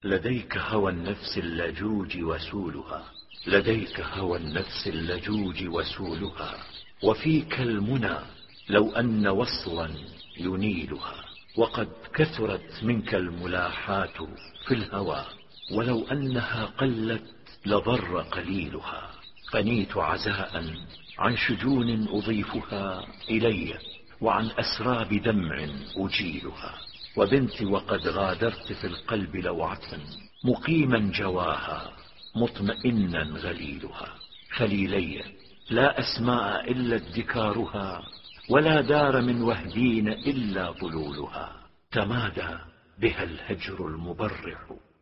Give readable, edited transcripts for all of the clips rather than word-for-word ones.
لديك هوى النفس اللجوج وسولها، لديك هوى النفس اللجوج وسولها، وفيك المنى لو أن وصلا ينيلها. وقد كثرت منك الملاحات في الهوى، ولو أنها قلت لضر قليلها. قنيت عزاء عن شجون أضيفها إلي، وعن أسراب دمع أجيلها. وبنت وقد غادرت في القلب لوعة، مقيما جواها مطمئنا غليلها. خليلي لا أسماء إلا ادكارها، ولا دار من وهدين إلا ظلولها. تمادى بها الهجر المبرح،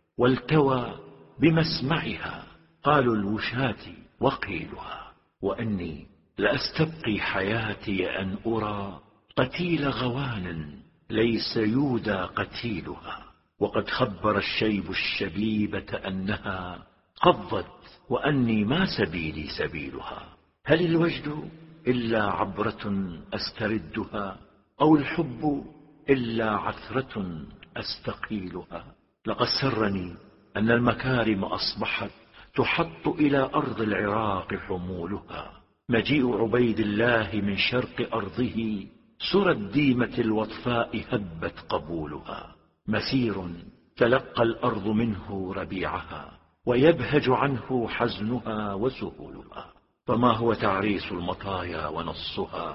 والتوى بمسمعها قالوا الوشاة وقيلها. وأني لأستبقي حياتي أن أرى قتيل غوان ليس يودى قتيلها. وقد خبر الشيب الشبيبة أنها قضت، وأني ما سبيلي سبيلها. هل الوجد إلا عبرة أستردها، أو الحب إلا عثرة أستقيلها؟ لقد سرني أن المكارم أصبحت تحط إلى أرض العراق حمولها. مجيء عبيد الله من شرق أرضه، سرى الديمة الوطفاء هبت قبولها. مسير تلقى الأرض منه ربيعها، ويبهج عنه حزنها وسهولها. فما هو تعريس المطايا ونصها،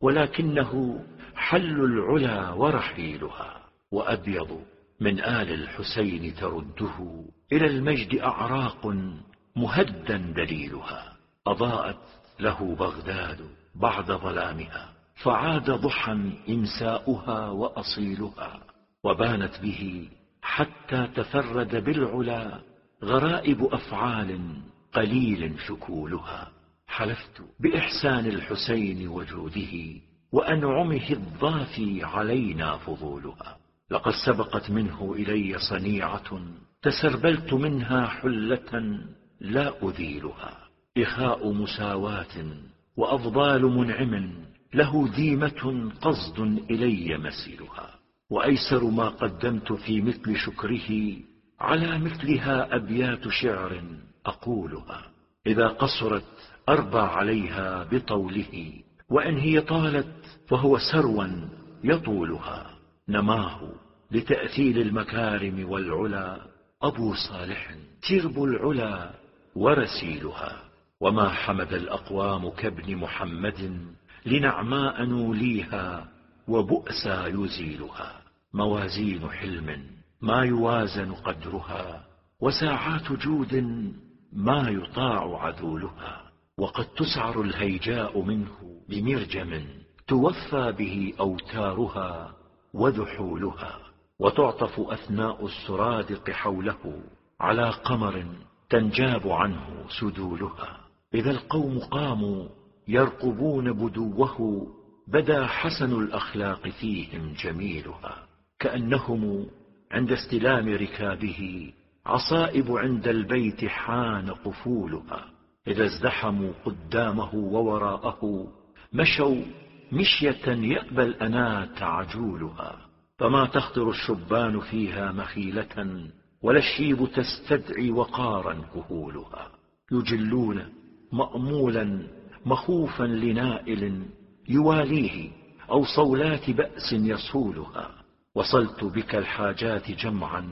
ولكنه حل العلا ورحيلها. وأبيض من آل الحسين ترده إلى المجد أعراق مهدا دليلها. أضاءت له بغداد بعد ظلامها، فعاد ضحى إمساؤها وأصيلها. وبانت به حتى تفرد بالعلا غرائب أفعال قليل شكولها. حلفت بإحسان الحسين وجوده، وأنعمه الضافي علينا فضولها. لقد سبقت منه إلي صنيعة، تسربلت منها حلة لا أذيلها. إخاء مساواة وأفضال منعم، له ديمة قصد إلي مسيرها. وأيسر ما قدمت في مثل شكره، على مثلها أبيات شعر أقولها. إذا قصرت أربى عليها بطوله، وإن هي طالت فهو سروا يطولها. نماه لتأثيل المكارم والعلا أبو صالح ترب العلا ورسيلها. وما حمد الأقوام كابن محمد لنعماء نوليها وبؤسا يزيلها. موازين حلم ما يوازن قدرها، وساعات جود ما يطاع عذولها. وقد تسعر الهيجاء منه بمرجم، توفى به أوتارها وذحولها. وتعطف أثناء السرادق حوله على قمر تنجاب عنه سدولها. إذا القوم قاموا يرقبون بدوه، بدا حسن الأخلاق فيهم جميلها. كأنهم عند استلام ركابه عصائب عند البيت حان قفولها. إذا ازدحموا قدامه ووراءه مشوا مشية يأبى الأنات عجولها. فما تخطر الشبان فيها مخيلة، ولا الشيب تستدعي وقارا كهولها. يجلون مأمولا مخوفا لنائل يواليه، أو صولات بأس يصولها. وصلت بك الحاجات جمعا،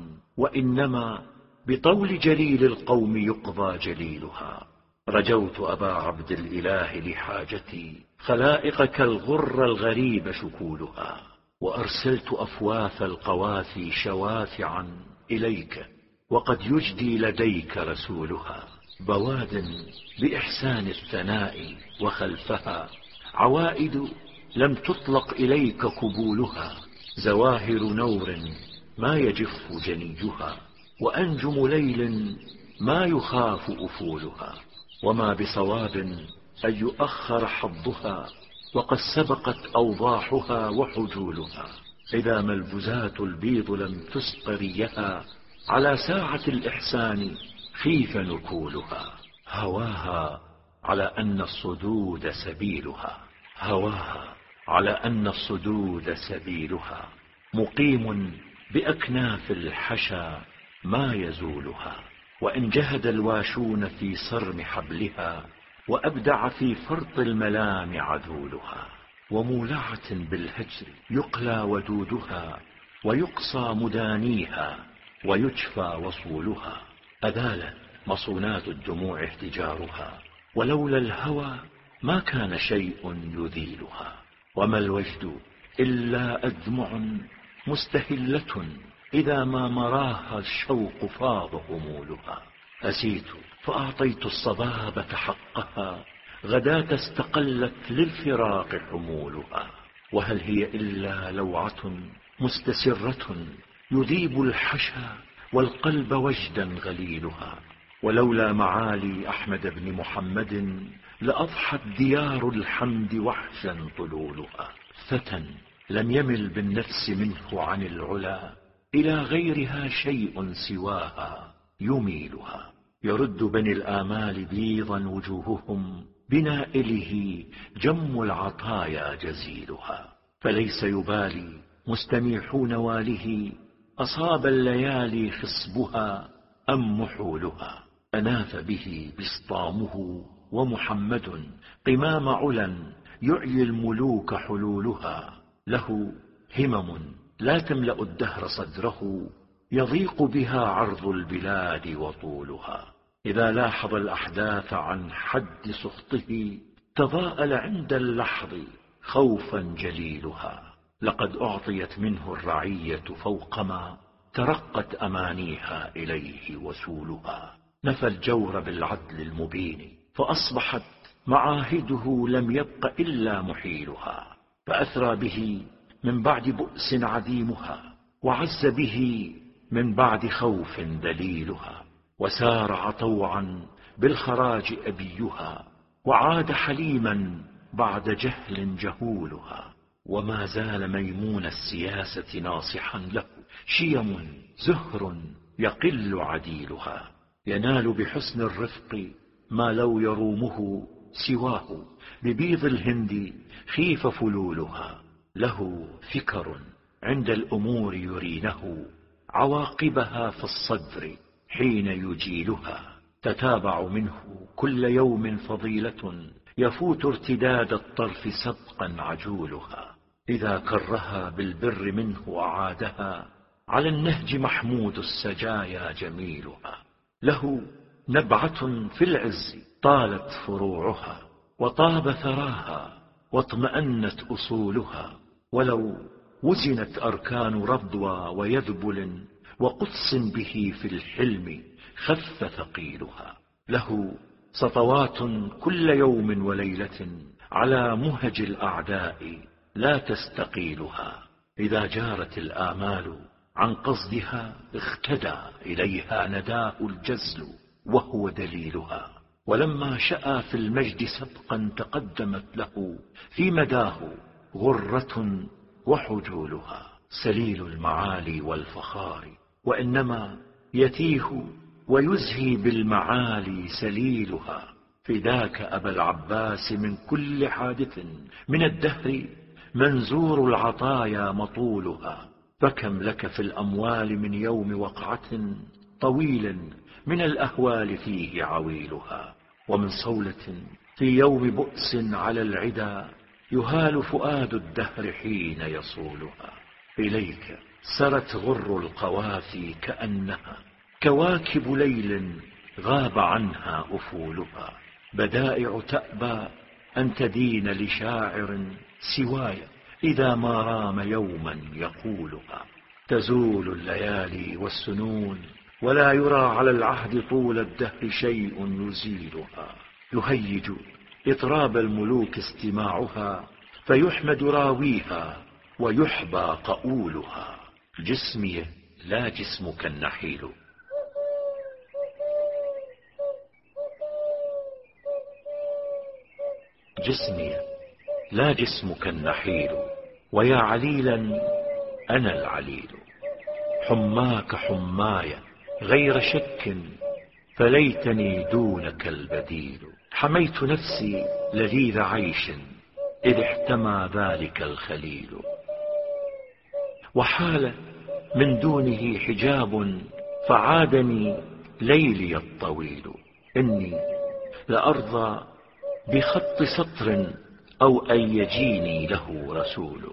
وإنما بطول جليل القوم يقضى جليلها. رجوت أبا عبد الإله لحاجتي، خلائق كالغر الغريب شكولها. وأرسلت أفواث القوافي شوافعا إليك، وقد يجدي لديك رسولها. بواد بإحسان الثناء، وخلفها عوائد لم تطلق إليك قبولها. زواهر نور ما يجف جنيجها، وأنجم ليل ما يخاف أفولها. وما بصواب أن يؤخر حظها، وقد سبقت أوضاحها وحجولها. إذا ما البزات البيض لم تسق ريها، على ساعة الإحسان خيف نكولها. هواها على أن الصدود سبيلها، هواها على أن الصدود سبيلها. مقيم بأكناف الحشا ما يزولها. وإن جهد الواشون في صرم حبلها، وأبدع في فرط الملام عذولها. ومولعة بالهجر يقلى ودودها، ويقصى مدانيها، ويجفى وصولها. أذال مصونات الدموع احتجارها، ولولا الهوى ما كان شيء يذيلها. وما الوجد إلا أدمع مستهلة، إذا ما مراها الشوق فاض همولها. أسيت فأعطيت الصبابة حقها، غداة استقلت للفراق حمولها. وهل هي إلا لوعة مستسرة، يذيب الحشا والقلب وجدا غليلها. ولولا معالي أحمد بن محمد، لأضحت ديار الحمد وحشا طلولها. فتى لم يمل بالنفس منه عن العلا، إلى غيرها شيء سواها يميلها. يرد بني الآمال بيضا وجوههم، بنائله جم العطايا جزيلها. فليس يبالي مستميحون واله، أصاب الليالي خصبها أم محولها. أناث به بسطامه ومحمد، قمام علا يعلي الملوك حلولها. له همم لا تملأ الدهر صدره، يضيق بها عرض البلاد وطولها. إذا لاحظ الأحداث عن حد سخطه، تضاءل عند اللحظ خوفا جليلها. لقد أعطيت منه الرعية فوقما ترقت أمانيها إليه وسولها. نفى الجور بالعدل المبين، فأصبحت معاهده لم يبق إلا محيلها. فأثرى به من بعد بؤس عديمها، وعز به من بعد خوف دليلها. وسارع طوعا بالخراج أبيها، وعاد حليما بعد جهل جهولها. وما زال ميمون السياسة ناصحا له، شيم زهر يقل عديلها. ينال بحسن الرفق ما لو يرومه سواه، ببيض الهند خيف فلولها. له فكر عند الأمور يرينه، عواقبها في الصدر حين يجيلها. تتابع منه كل يوم فضيلة، يفوت ارتداد الطرف سبقا عجولها. إذا كرها بالبر منه أعادها، على النهج محمود السجايا جميلها. له نبعة في العز طالت فروعها، وطاب ثراها واطمأنت أصولها. ولو وزنت أركان ربوى ويذبل، وقدس به في الحلم خف ثقيلها. له سطوات كل يوم وليلة، على مهج الأعداء لا تستقيلها. إذا جارت الآمال عن قصدها، اختدى إليها نداه الجزل وهو دليلها. ولما شأى في المجد سبقا، تقدمت له في مداه غرة وحجولها. سليل المعالي والفخار، وإنما يتيه ويزهي بالمعالي سليلها. فداك أبا العباس من كل حادث، من الدهر منزور العطايا مطولها. فكم لك في الأموال من يوم وقعة، طويل من الأهوال فيه عويلها. ومن صولة في يوم بؤس على العدا، يهال فؤاد الدهر حين يصولها. إليك سرت غر القوافي كأنها كواكب ليل غاب عنها أفولها. بدائع تأبى أن تدين لشاعر سواي، إذا ما رام يوما يقولها. تزول الليالي والسنون، ولا يرى على العهد طول الدهر شيء يزيلها. يهيج إطراب الملوك استماعها، فيحمد راويها ويحبى قؤولها. جسمي لا جسمك النحيل. جسمي لا جسمك النحيل، ويا عليلا أنا العليل. حماك حماي غير شك، فليتني دونك البديل. حميت نفسي لذيذ عيش، إذ احتمى ذلك الخليل. وحال من دونه حجاب فعادني ليلي الطويل. إني لأرضى بخط سطر أو أن يجيني له رسول.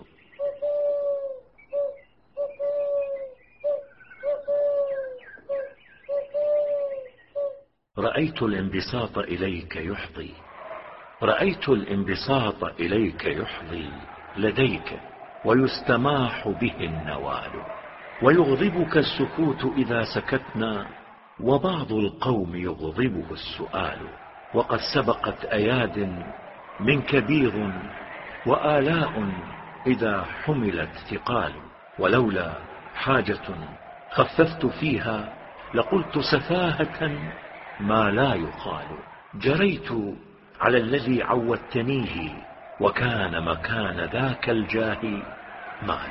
رأيت الانبساط إليك يحظي، رأيت الانبساط إليك يحظي لديك، ويستماح به النوال. ويغضبك السكوت إذا سكتنا، وبعض القوم يغضبه السؤال. وقد سبقت أياد منك بيض، وآلاء إذا حملت ثقال. ولولا حاجة خففت فيها لقلت سفاهة ما لا يقال. جريت على الذي عودتنيه، وكان مكان ذاك الجاه مال.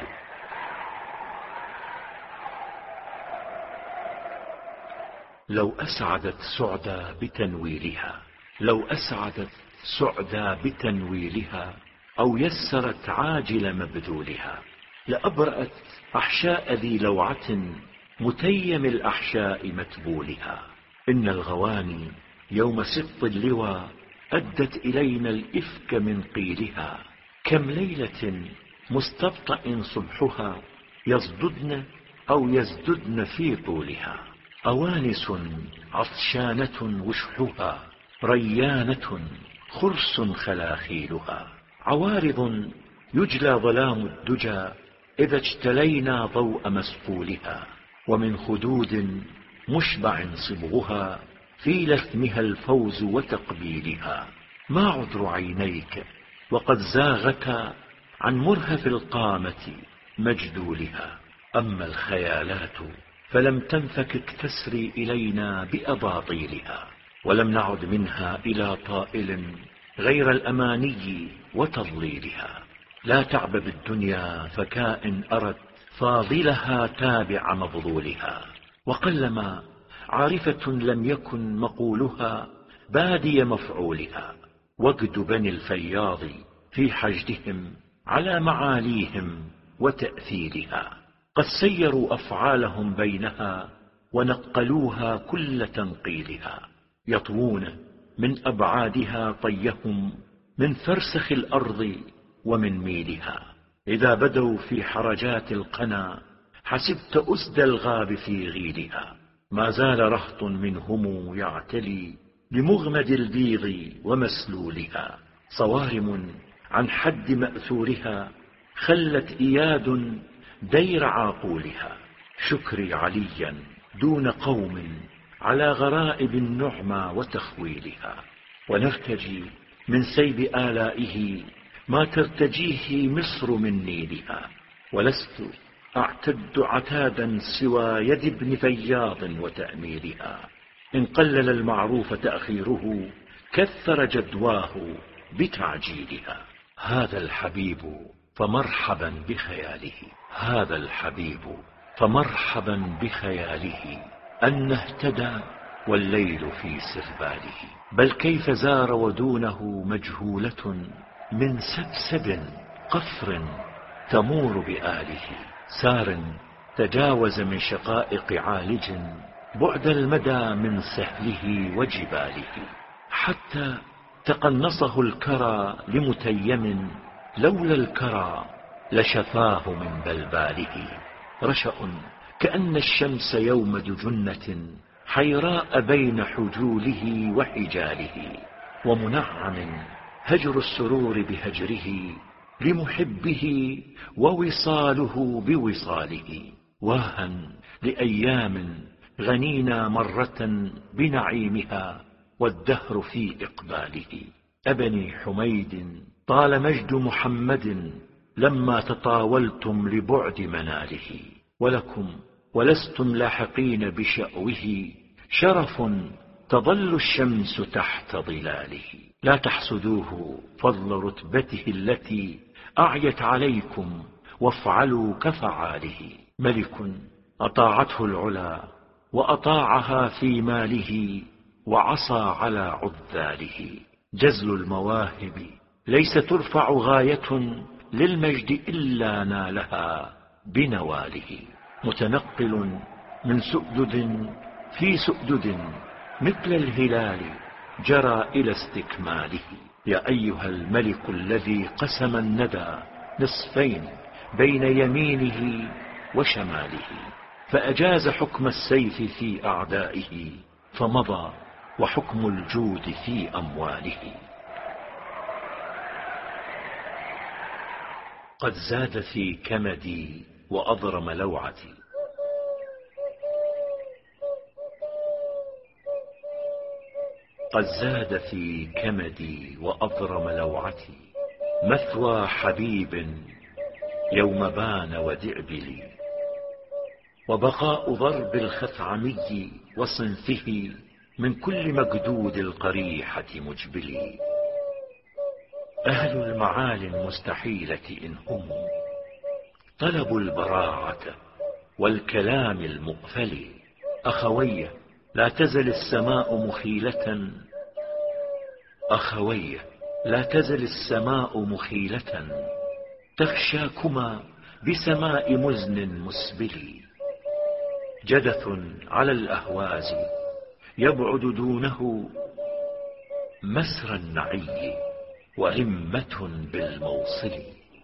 لو أسعدت سعدى بتنويلها، لو أسعدت سعدى بتنويلها، أو يسرت عاجل مبذولها، لأبرأت أحشاء ذي لوعة متيم الأحشاء متبولها. إن الغواني يوم سط اللوى أدت إلينا الإفك من قيلها. كم ليلة مستبطأ صبحها، يصددن أو يزددن في طولها. أوانس عطشانة وشحها، ريانة خرس خلاخيلها. عوارض يجلى ظلام الدجى إذا اجتلينا ضوء مسقولها. ومن خدود مشبع صبغها، في لثمها الفوز وتقبيلها. ما عذر عينيك وقد زاغتا عن مرهف القامة مجدولها. أما الخيالات فلم تنفكك تسري إلينا بأباطيلها. ولم نعد منها إلى طائل غير الأماني وتضليلها. لا تعب بالدنيا فكائن أرت فاضلها تابع مفضولها. وقلما عارفة لم يكن مقولها بادي مفعولها. وجد بني الفياض في حشدهم على معاليهم وتأثيرها. قد سيروا أفعالهم بينها ونقلوها كل تنقيلها. يطوون من أبعادها طيهم من فرسخ الأرض ومن ميلها. إذا بدوا في حرجات القنا حسبت أسد الغاب في غيلها. ما زال رهط منهم يعتلي بمغمد البيض ومسلولها. صوارم عن حد مأثورها خلت إياد دير عاقولها. شكري عليا دون قوم على غرائب النعمى وتخويلها. ونرتجي من سيب آلائه ما ترتجيه مصر من نيلها. ولست أعتد عتادا سوى يد ابن فياض وتأميلها. إن قلل المعروف تأخيره كثر جدواه بتعجيلها. هذا الحبيب فمرحبا بخياله، هذا الحبيب فمرحبا بخياله. أن اهتدى والليل في سرباله. بل كيف زار ودونه مجهولة من سبسب قفر تمور بآله. سار تجاوز من شقائق عالج بعد المدى من سهله وجباله. حتى تقنصه الكرى لمتيم، لولا الكرى لشفاه من بلباله. رشأ كأن الشمس يوم دجنة حيراء بين حجوله وحجاله. ومنعم هجر السرور بهجره لمحبه ووصاله بوصاله. واها لأيام غنينا مرة بنعيمها والدهر في إقباله. أبني حميد طال مجد محمد لما تطاولتم لبعد مناله. ولكم ولستم لاحقين بشأوه شرف تظل الشمس تحت ظلاله. لا تحسدوه فضل رتبته التي أعيت عليكم وافعلوا كفعاله. ملك أطاعته العلا وأطاعها في ماله وعصى على عذاله. جزل المواهب ليس ترفع غاية للمجد إلا نالها بنواله. متنقل من سؤدد في سؤدد مثل الهلال جرى إلى استكماله. يا أيها الملك الذي قسم الندى نصفين بين يمينه وشماله، فأجاز حكم السيف في أعدائه فمضى وحكم الجود في أمواله. قد زاد في كمدي وأضرم لوعتي، قد زاد في كمدي وأضرم لوعتي، مثوى حبيب يوم بان ودعبلي، وبقاء ضرب الخثعمي وصنفه من كل مجدود القريحة مجبلي. أهل المعالي المستحيلة إن هم طلبوا البراعة والكلام المؤفل، أخوي لا تزل السماء مخيلة، أخوي لا تزل السماء مخيلة تخشاكما بسماء مزن مسبل. جدث على الأهواز يبعد دونه مسر النعي، ورمة بالموصل.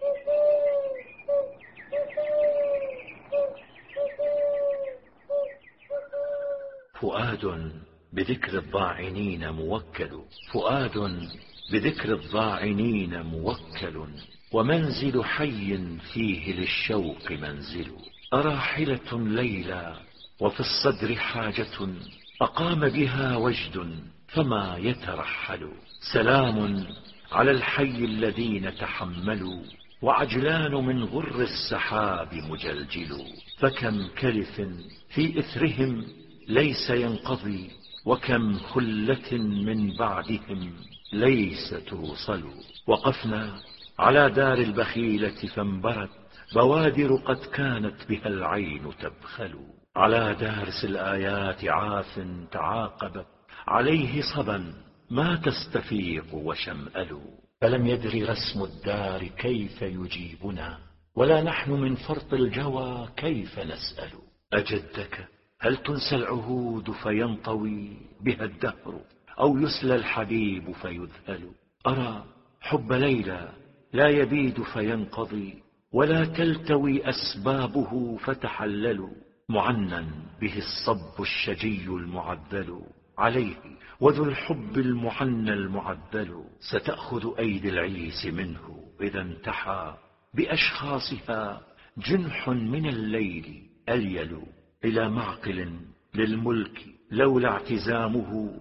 فؤاد بذكر الضاعنين موكل، فؤاد بذكر الضاعنين موكل، ومنزل حي فيه للشوق منزل. أراحلة ليلى وفي الصدر حاجة، أقام بها وجد فما يترحل. سلام على الحي الذين تحملوا، وعجلان من غر السحاب مجلجل. فكم كلف في إثرهم ليس ينقضي، وكم خلة من بعدهم ليس توصل. وقفنا على دار البخيلة فانبرت بوادر قد كانت بها العين تبخل. على دارس الآيات عاف تعاقبت عليه صبا ما تستفيق وشمأل. فلم يدر رسم الدار كيف يجيبنا، ولا نحن من فرط الجوى كيف نسأل. أجدك هل تنسى العهود فينطوي بها الدهر، أو يسلى الحبيب فيذهل. أرى حب ليلى لا يبيد فينقضي، ولا تلتوي أسبابه فتحلل. معنى به الصب الشجي المعذل عليه، وذو الحب المعنى المعذل. ستأخذ أيدي العيس منه إذا انتحى بأشخاصها جنح من الليل أليل. إلى معقل للملك لولا اعتزامه،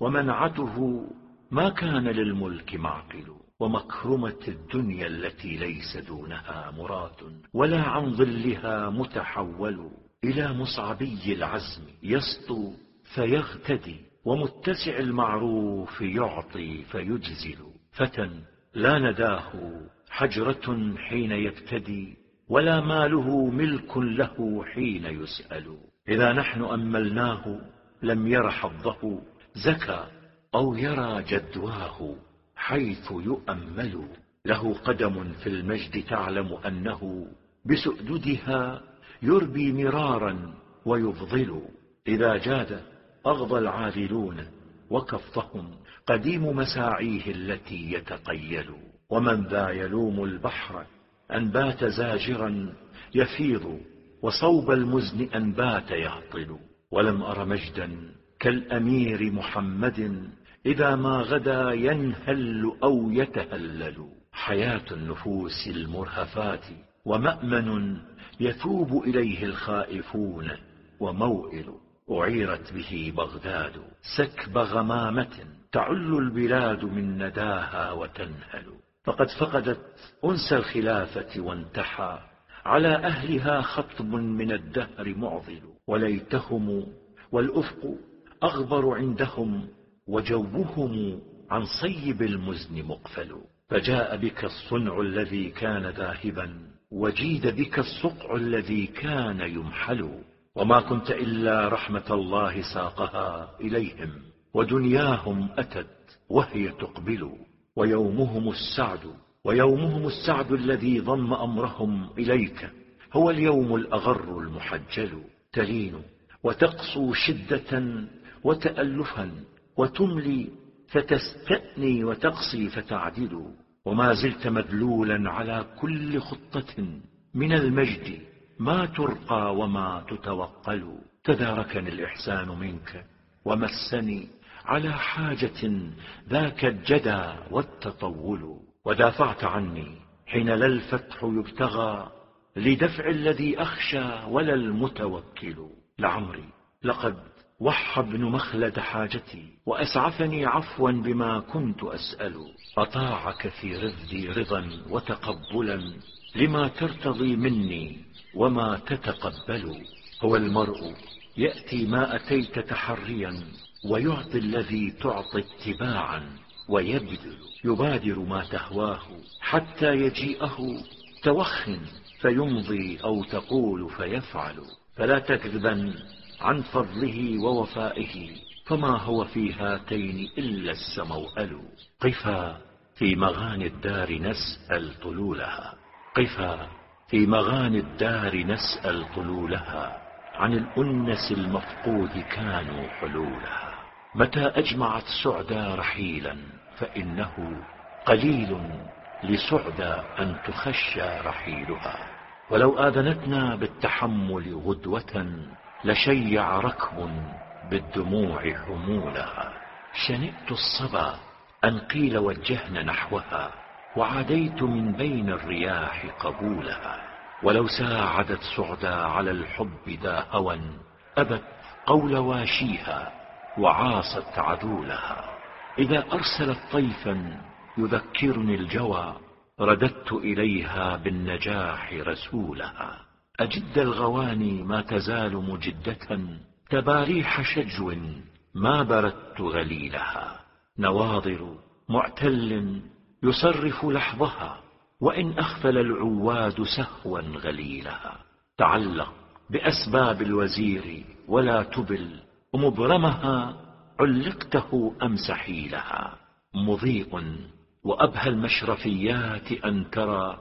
ومنعته ما كان للملك معقل. ومكرمة الدنيا التي ليس دونها مراد، ولا عن ظلها متحول. إلى مصعبي العزم يسطو فيغتدي، ومتسع المعروف يعطي فيجزل. فتى لا نداه حجرة حين يبتدي، ولا ماله ملك له حين يسأل. إذا نحن أملناه لم ير حظه زكى، أو يرى جدواه حيث يؤمل. له قدم في المجد تعلم أنه بسؤددها يربي مرارا ويفضل. إذا جاد أغضى العاذلون، وكفهم قديم مساعيه التي يتقيل. ومن ذا يلوم البحر أن بات زاجرا يفيض، وصوب المزن أن بات يهطل. ولم أر مجدا كالأمير محمد، إذا ما غدا ينهل أو يتهلل. حياة النفوس المرهفات ومأمن يثوب إليه الخائفون، وموئل أعيرت به بغداد سكب غمامة، تعل البلاد من نداها وتنهل. فقد فقدت أنس الخلافة وانتحى على أهلها خطب من الدهر معضل. وليتهم والأفق أغبر عندهم، وجوهم عن صيب المزن مقفل. فجاء بك الصنع الذي كان ذاهبا، وجيد بك الصقع الذي كان يمحل. وما كنت إلا رحمة الله ساقها إليهم، ودنياهم أتت وهي تقبل. ويومهم السعد الذي ضم أمرهم إليك، هو اليوم الأغر المحجل. تلين وتقسو شدة وتألفا، وتملي فتستأني وتقسي فتعدل، وما زلت مدلولا على كل خطة من المجد ما ترقى وما تتوقل. تداركني الإحسان منك ومسني على حاجة ذاك الجدى والتطول، ودافعت عني حين لا الفتح يبتغى لدفع الذي أخشى ولا المتوكل. لعمري لقد وحى ابن مخلد حاجتي وأسعفني عفوا بما كنت أسأل، أطاعك في رفدي رضا وتقبلا لما ترتضي مني وما تتقبل. هو المرء يأتي ما أتيت تحريا، ويعطي الذي تعطي اتباعا ويبذل، يبادر ما تهواه حتى يجيئه توخ فيمضي أو تقول فيفعل. فلا تكذبا عن فضله ووفائه، فما هو في هاتين إلا السموأل. قفا في مغاني الدار نسأل طلولها، قفا في مغاني الدار نسأل طلولها، عن الأنس المفقود كانوا حلولها. متى أجمعت سعدى رحيلا فإنه قليل لسعدى أن تخشى رحيلها. ولو آذنتنا بالتحمل غدوة لشيع ركب بالدموع حمولها. شنئت الصبا أن قيل وجهنا نحوها، وعاديت من بين الرياح قبولها. ولو ساعدت سعدى على الحب ذا هوى أبت قول واشيها وعاصت عذولها. إذا أرسلت طيفا يذكرني الجوى رددت إليها بالنجاح رسولها. أجد الغواني ما تزال مجدة، تباريح شجو ما بردت غليلها. نواظر معتل يصرف لحظها، وإن أخفل العواد سهوا غليلها. تعلق بأسباب الوزير ولا تبل، ومبرمها علقته أم سحيلها. مضيء وأبهى المشرفيات أن ترى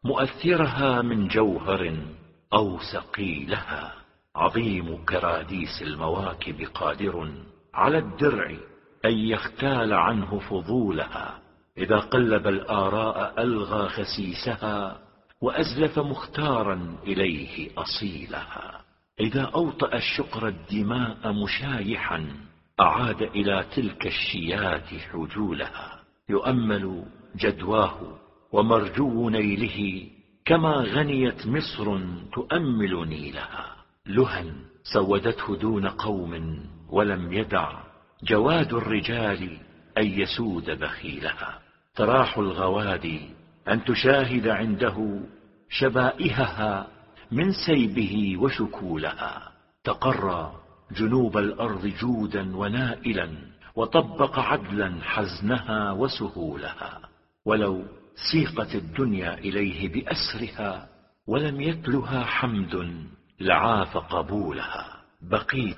مؤثرها من جوهر أو سقيلها. عظيم كراديس المواكب قادر على الدرع أن يختال عنه فضولها. إذا قلب الآراء ألغى خسيسها، وأزلف مختارا إليه أصيلها. إذا أوطأ الشقر الدماء مشايحا أعاد إلى تلك الشيات حجولها. يؤمل جدواه ومرجو نيله، كما غنيت مصر تؤمل نيلها. لهى سودته دون قوم ولم يدع جواد الرجال أن يسود بخيلها. تراح الغوادي أن تشاهد عنده شبائهها من سيبه وشكولها. تقرى جنوب الأرض جودا ونائلا، وطبق عدلا حزنها وسهولها. ولو سيقت الدنيا إليه بأسرها ولم يتلها حمد لعاف قبولها. بقيت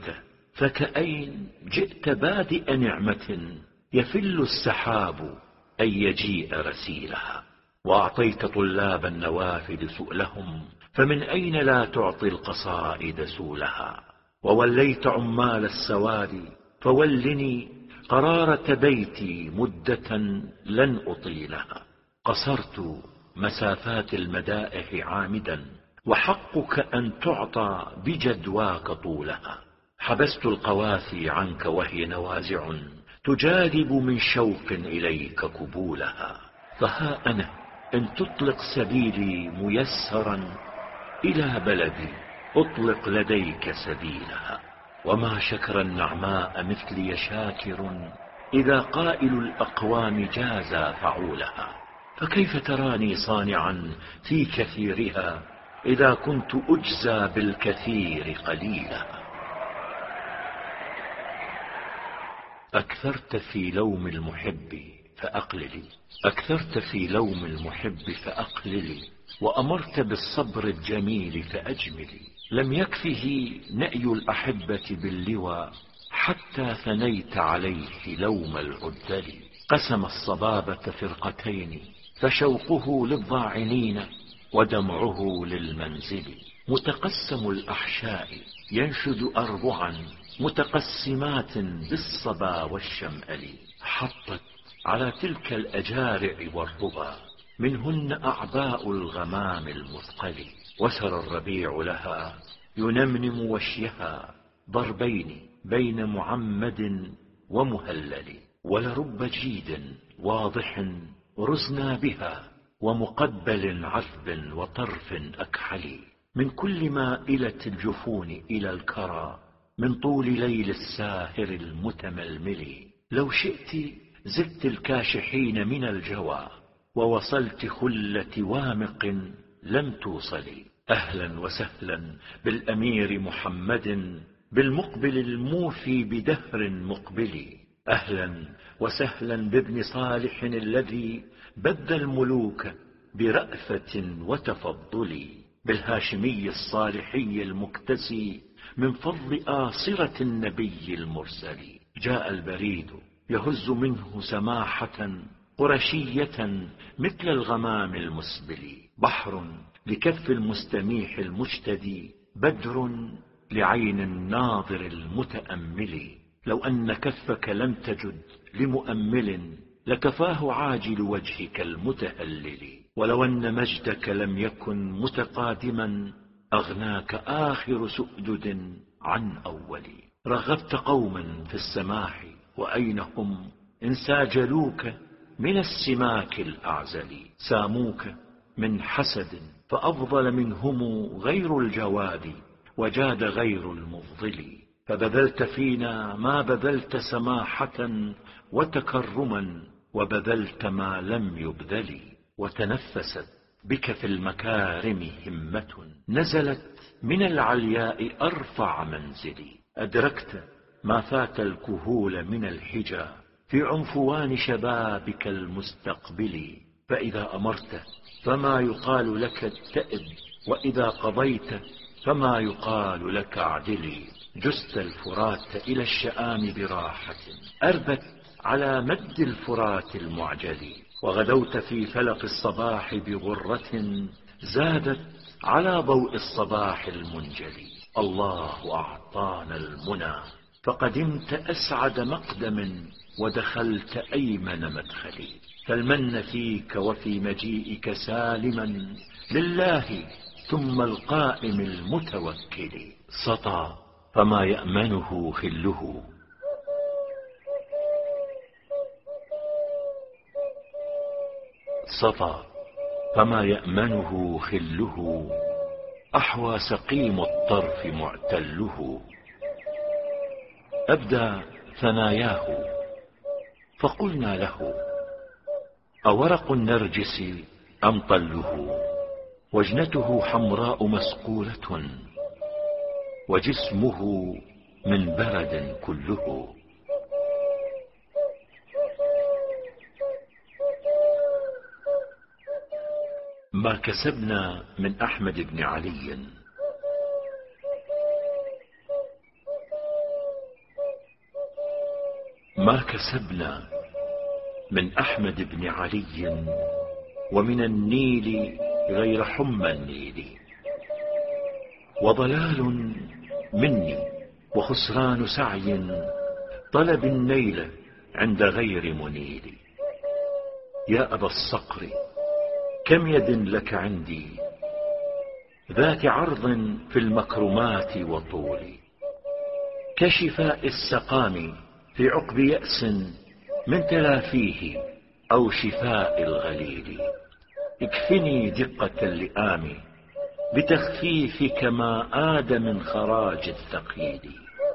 فكأين جئت بادئ نعمة يفل السحاب أن يجيء رسيلها. وأعطيت طلاب النوافذ سؤلهم، فمن أين لا تعطي القصائد سولها. ووليت عمال السواد فولني قرارة بيتي مدة لن أطيلها. قصرت مسافات المدائح عامدا، وحقك أن تعطى بجدواك طولها. حبست القوافي عنك وهي نوازع تجاذب من شوق إليك قبولها. فها أنا إن تطلق سبيلي ميسرا إلى بلدي أطلق لديك سبيلها. وما شكر النعماء مثلي شاكر إذا قائل الأقوام جازى فعولها. فكيف تراني صانعا في كثيرها إذا كنت أجزى بالكثير قليلها. أكثرت في لوم المحب فأقللي، أكثرت في لوم المحب فأقللي، وأمرت بالصبر الجميل فأجملي. لم يكفه نأي الأحبة باللوى حتى ثنيت عليه لوم العدل. قسم الصبابة فرقتين، فشوقه للضاعنين ودمعه للمنزل. متقسم الأحشاء ينشد أربعا متقسمات بالصبا والشمأل. حطت على تلك الأجارع والربا منهن أعباء الغمام المثقل. وسر الربيع لها ينمنم وشيها ضربين بين معمد ومهلل. ولرب جيد واضح رزنا بها ومقبل عذب وطرف أكحل. من كل مائلة الجفون إلى الكرى من طول ليل الساهر المتململ. لو شئت زدت الكاشحين من الجوى ووصلت خلة وامق لم توصلي. أهلا وسهلا بالأمير محمد بالمقبل الموفي بدهر مقبل. أهلا وسهلا بابن صالح الذي بذ الملوك برأفة وتفضل. بالهاشمي الصالحي المكتسي من فضل آصرة النبي المرسل. جاء البريد يهز منه سماحة قرشية مثل الغمام المسبل. بحر لكف المستميح المجتدي بدر لعين الناظر المتأمل. لو أن كفك لم تجد لمؤمل لكفاه عاجل وجهك المتهلل. ولو أن مجدك لم يكن متقادما أغناك آخر سؤدد عن أول. رغبت قوما في السماح وأين هم إن ساجلوك من السماك الأعزل. ساموك من حسد فأفضل منهم غير الجواد وجاد غير المفضل. فبذلت فينا ما بذلت سماحة وتكرما وبذلت ما لم يبذل. وتنفست بك في المكارم همة نزلت من العلياء أرفع منزل. أدركت ما فات الكهول من الحجى في عنفوان شبابك المستقبل. فإذا أمرت فما يقال لك اتئب وإذا قضيت فما يقال لك اعدلي. جست الفرات إلى الشآم براحة أربت على مد الفرات المعجل. وغدوت في فلق الصباح بغرة زادت على ضوء الصباح المنجلي. الله أعطانا المنى فقدمت أسعد مقدم ودخلت أيمن مدخلي. فالمن فيك وفي مجيئك سالما لله ثم القائم المتوكل. سطى فما يأمنه خله سطى فما يأمنه خله أحوى سقيم الطرف معتله. أبدى ثناياه فقلنا له أورق النرجس أم طله. وجنته حمراء مسقولة وجسمه من برد كله. ما كسبنا من أحمد بن علي ما كسبنا من أحمد بن علي ومن النيل غير حمى النيل. وضلال مني وخسران سعي طلب النيل عند غير منيل. يا أبا الصقر كم يد لك عندي ذات عرض في المكرمات وطول. كشفاء السقام في عقب يأس من تلافيه أو شفاء الغليل. اكفني دقة اللئام بتخفيفك ما آد من خراج الثقيل.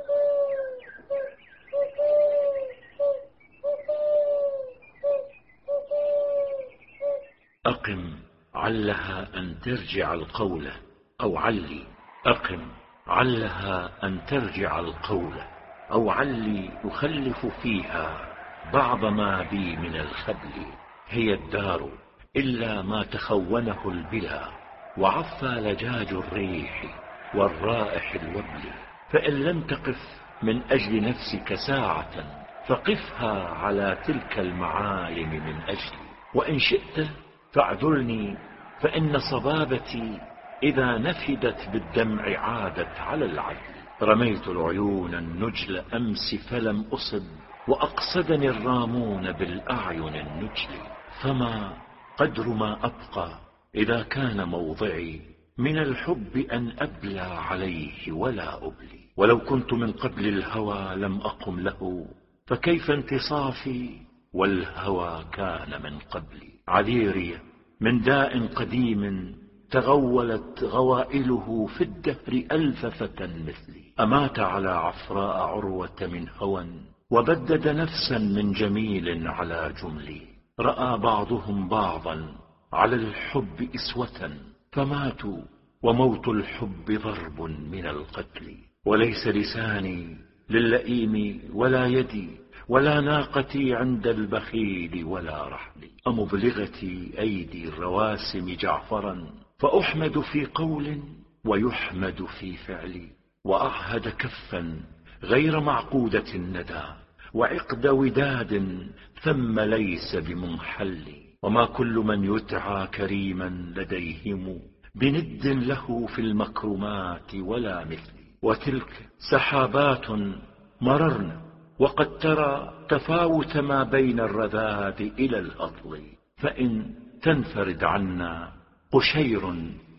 أقم علها أن ترجع القول أو علي. أقم علها أن ترجع القول أو علي أخلف فيها بعض ما بي من الخبل. هي الدار إلا ما تخونه البلا وعفى لجاج الريح والرائح الوبل. فإن لم تقف من أجل نفسك ساعة فقفها على تلك المعالم من أجلي. وإن شئت فاعذرني فإن صبابتي إذا نفدت بالدمع عادت على العدل. رميت العيون النجل أمس فلم أصب، وأقصدني الرامون بالأعين النجل. فما قدر ما أبقى إذا كان موضعي من الحب أن أبلى عليه ولا أبلي. ولو كنت من قبل الهوى لم أقم له، فكيف انتصافي والهوى كان من قبلي. عذيري من داء قديم تغولت غوائله في الدهر ألف فتى مثلي. أمات على عفراء عروة من هوى، وبدد نفسا من جميل على جملي. رأى بعضهم بعضا على الحب إسوة، فماتوا وموت الحب ضرب من القتل. وليس لساني للئيم ولا يدي، ولا ناقتي عند البخيل ولا رحلي. أمبلغتي أيدي الرواسم جعفرا، فأحمد في قول ويحمد في فعل. وأعهد كفا غير معقودة الندى، وعقد وداد ثم ليس بمنحل. وما كل من يدعى كريما لديهم بند له في المكرمات ولا مثل. وتلك سحابات مررن، وقد ترى تفاوت ما بين الرذاذ إلى الأطل. فإن تنفرد عنا قشير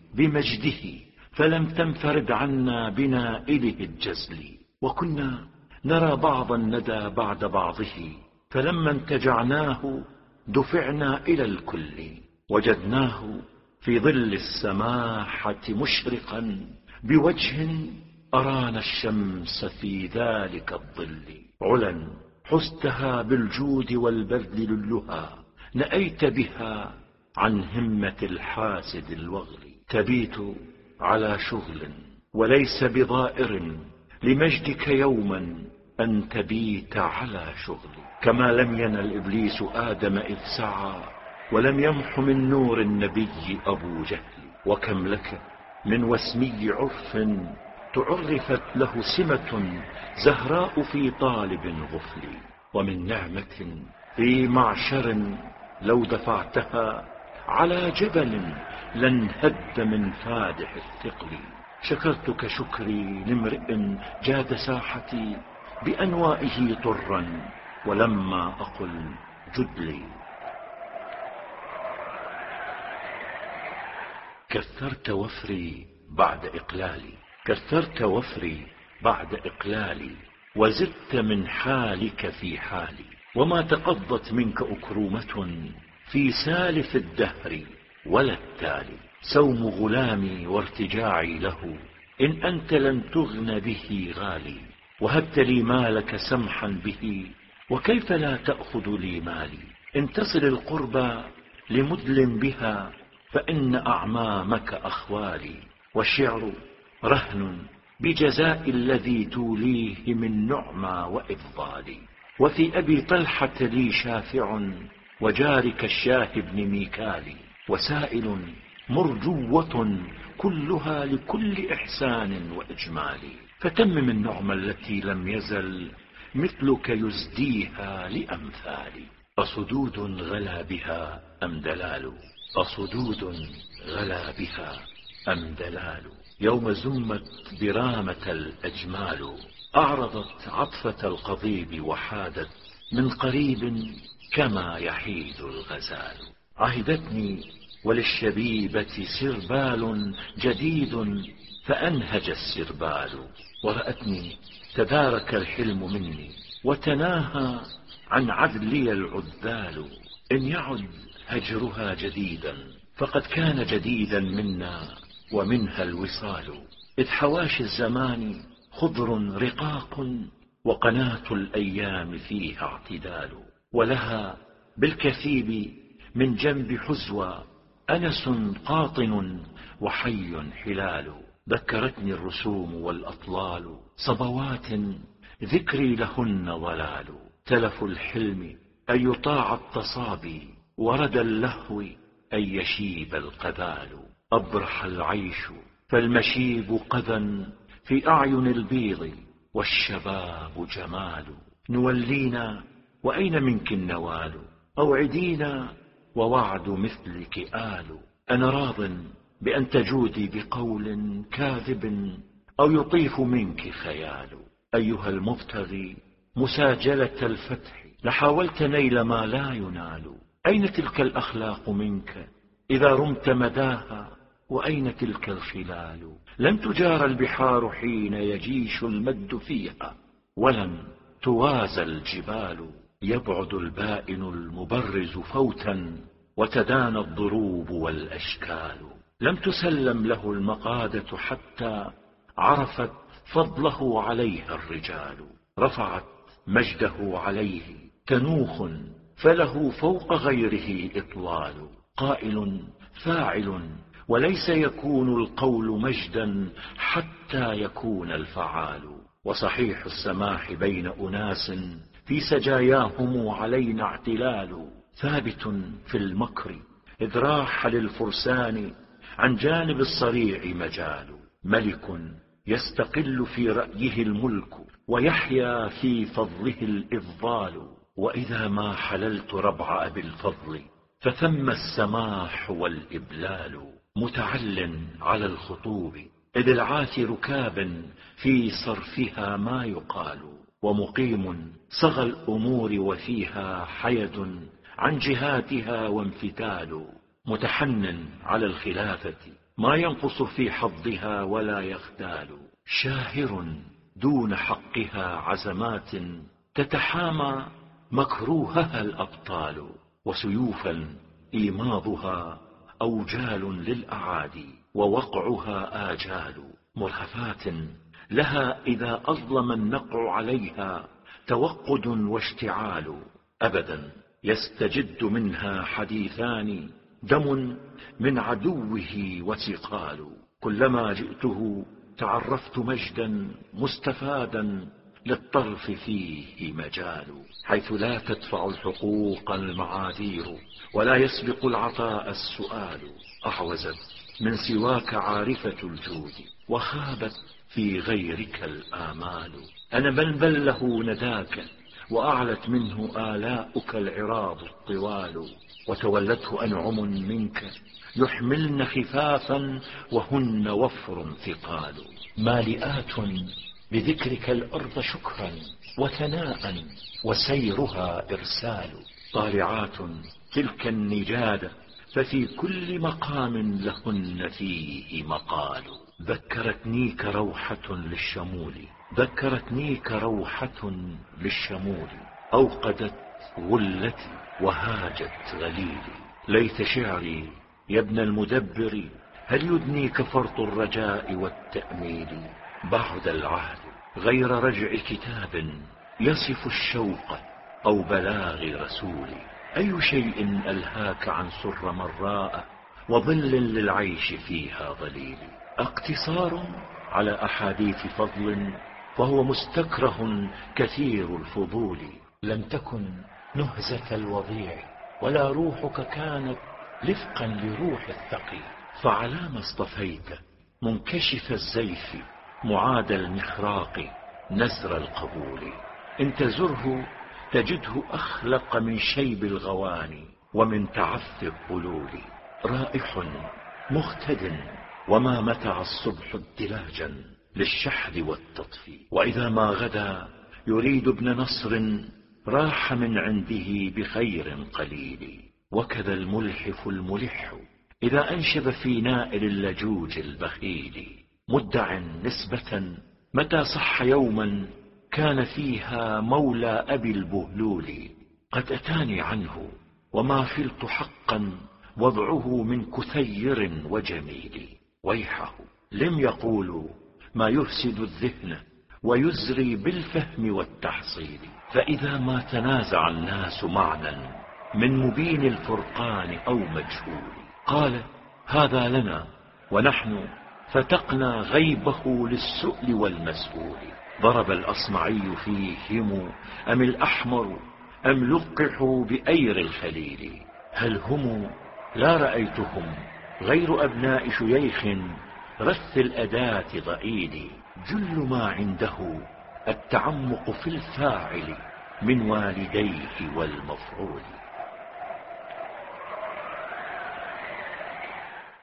بمجده، فلم تنفرد عنا بنائله الجزل. وكنا نرى بعض الندى بعد بعضه، فلما انتجعناه دفعنا إلى الكل. وجدناه في ظل السماحة مشرقا بوجه أرانا الشمس في ذلك الظل. علا حستها بالجود والبذل للها، نأيت بها عن همة الحاسد الوغل. تبيت على شغل وليس بضائر لمجدك يوما أن تبيت على شغل. كما لم ينل إبليس آدم إذ سعى، ولم يمح من نور النبي أبو جهل. وكم لك من وسمي عرف تعرفت له سمة زهراء في طالب غفل. ومن نعمة في معشر لو دفعتها على جبل لن هد من فادح الثقل. شكرتك شكري لامرئ جاد ساحتي بأنوائه طرا، ولما أقل جدلي. كثرت وفري بعد إقلالي، كثرت وفري بعد إقلالي، وزدت من حالك في حالي. وما تقضت منك أكرومة في سالف الدهر ولا التالي. سوم غلامي وارتجاعي له إن أنت لم تغن به غالي. وهبت لي مالك سمحا به، وكيف لا تأخذ لي مالي. إن تصل القربى لمدل بها فإن أعمامك أخوالي. والشعر رهن بجزاء الذي توليه من نعمى وإفضال. وفي أبي طلحة لي شافع، وجارك الشاه بن ميكال. وسائل مرجوة كلها لكل إحسان وإجمال. فتمم النعمة التي لم يزل مثلك يزديها لأمثالي. أصدود غلا بها أم دلال، أصدود غلا بها أم دلال. يوم زمت برامة الأجمال، أعرضت عطفة القضيب وحادت من قريب كما يحيد الغزال. عهدتني وللشبيبة سربال جديد فأنهج السربال. ورأتني تدارك الحلم مني، وتناهى عن عذلي العذال. إن يعد هجرها جديدا فقد كان جديدا منا ومنها الوصال. إذ حواشي الزمان خضر رقاق، وقناة الأيام فيها اعتدال. ولها بالكثيب من جنب حزوى أنس قاطن وحي حلال. ذكرتني الرسوم والأطلال صبوات ذكري لهن ضلال. تلف الحلم أن يطاع التصابي، ورد اللهو أن يشيب القبال. أبرح العيش فالمشيب قذى في أعين البيض، والشباب جمال. نولينا وأين منك النوال، أوعدينا ووعد مثلك آل. أنا راض بأن تجودي بقول كاذب أو يطيف منك خيال. أيها المبتغي مساجلة الفتح، لحاولت نيل ما لا ينال. أين تلك الأخلاق منك إذا رمت مداها، وأين تلك الخلال؟ لن تجار البحار حين يجيش المد فيها، ولن توازى الجبال. يبعد البائن المبرز فوتا، وتدانى الضروب والأشكال. لم تسلم له المقادة حتى عرفت فضله عليها الرجال. رفعت مجده عليه تنوخ، فله فوق غيره إطلال. قائل فاعل، وليس يكون القول مجدا حتى يكون الفعال. وصحيح السماح بين أناس في سجاياهم علينا اعتلال. ثابت في المكر إذ راح للفرسان عن جانب الصريع مجال. ملك يستقل في رأيه الملك، ويحيا في فضله الإفضال. وإذا ما حللت ربع أبي الفضل، فثم السماح والإبلال. متعل على الخطوب إذ العاث ركاب في صرفها ما يقال. ومقيم صغى الأمور وفيها حيد عن جهاتها وانفتال. متحن على الخلافة ما ينقص في حظها ولا يختال. شاهر دون حقها عزمات تتحامى مكروهها الأبطال. وسيوفا إيماضها أوجال للأعادي، ووقعها آجال. مرهفات لها إذا أظلم النقع عليها توقد واشتعال. أبدا يستجد منها حديثان، دم من عدوه وسقال. كلما جئته تعرفت مجدا مستفادا، للطرف فيه مجال. حيث لا تدفع الحقوق المعاذير، ولا يسبق العطاء السؤال. أعوزت من سواك عارفة الجود، وخابت في غيرك الآمال. أنا من بله نداك، وأعلت منه آلاؤك العراض الطوال. وتولته أنعم منك يحملن خفافا، وهن وفر ثقال. مالئات بذكرك الأرض شكرا وثناء، وسيرها إرسال. طالعات تلك النجادة، ففي كل مقام لهن فيه مقال. ذكرتنيك روحة للشمول، ذكرتنيك روحة للشمول. أوقدت غلتي وهاجت غليلي. ليت شعري يا ابن المدبر، هل يدنيك فرط الرجاء والتأميل؟ بعد العهد غير رجع كتاب يصف الشوق أو بلاغ رسول. أي شيء ألهاك عن سر مراء، وظل للعيش فيها ظليل؟ اقتصار على أحاديث فضل، فهو مستكره كثير الفضول. لم تكن نهزة الوضيع، ولا روحك كانت لفقا لروح الثقيل. فعلى ما اصطفيت منكشف الزيف معاد المخراق نزر القبول. إن تزره تجده أخلق من شيب الغواني، ومن تعف الظلول. رائح مختد، وما متع الصبح ادلاجا للشحذ والتطفي. وإذا ما غدا يريد ابن نصر، راح من عنده بخير قليل. وكذا الملحف الملح إذا أنشب في نائل اللجوج البخيل. مدع نسبة متى صح يوما، كان فيها مولى أبي البهلول. قد أتاني عنه وما خلت حقا، وضعه من كثير وجميل. ويحه لم يقولوا ما يفسد الذهن، ويزري بالفهم والتحصيل. فإذا ما تنازع الناس معنى من مبين الفرقان أو مجهول، قال هذا لنا، ونحن فتقنا غيبه للسؤل والمسؤول. ضرب الأصمعي فيهم أم الأحمر، أم لقحوا بأير الخليل؟ هل هم لا رأيتهم غير أبناء شييخ رث الأداة ضئيل؟ جل ما عنده التعمق في الفاعل من والديه والمفعول.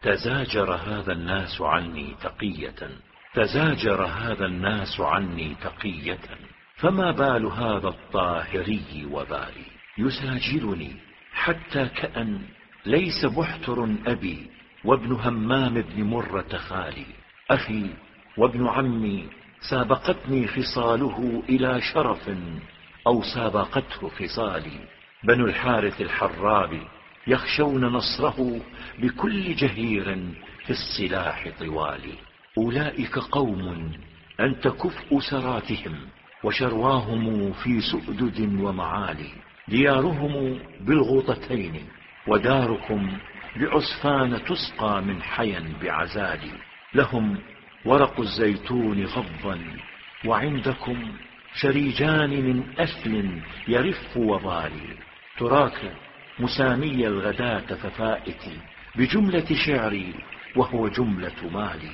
تزاجر هذا الناس عني تقية، تزاجر هذا الناس عني تقية، فما بال هذا الطاهري وبالي. يساجلني حتى كأن ليس بحتر أبي، وابن همام بن مرة خالي. أخي وابن عمي سابقتني خصاله إلى شرف، أو سابقته خصالي. بنو الحارث الحراب يخشون نصره بكل جهير في السلاح طوالي. أولئك قوم أنت كفء سراتهم، وشرواهم في سؤدد ومعالي. ديارهم بالغوطتين، وداركم بعسفان تسقى من حيا بعزالي. لهم ورق الزيتون غضا، وعندكم شريجان من أثل يرف وضالي. تراك مسامي الغداة ففائتي بجملة شعري، وهو جملة مالي.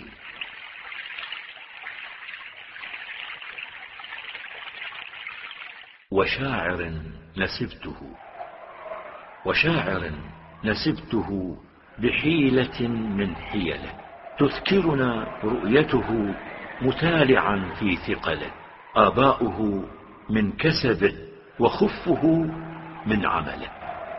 وشاعر نسبته بحيلة من حيله، تذكرنا رؤيته متالعا في ثقله. آباؤه من كسبه، وخفه من عمله.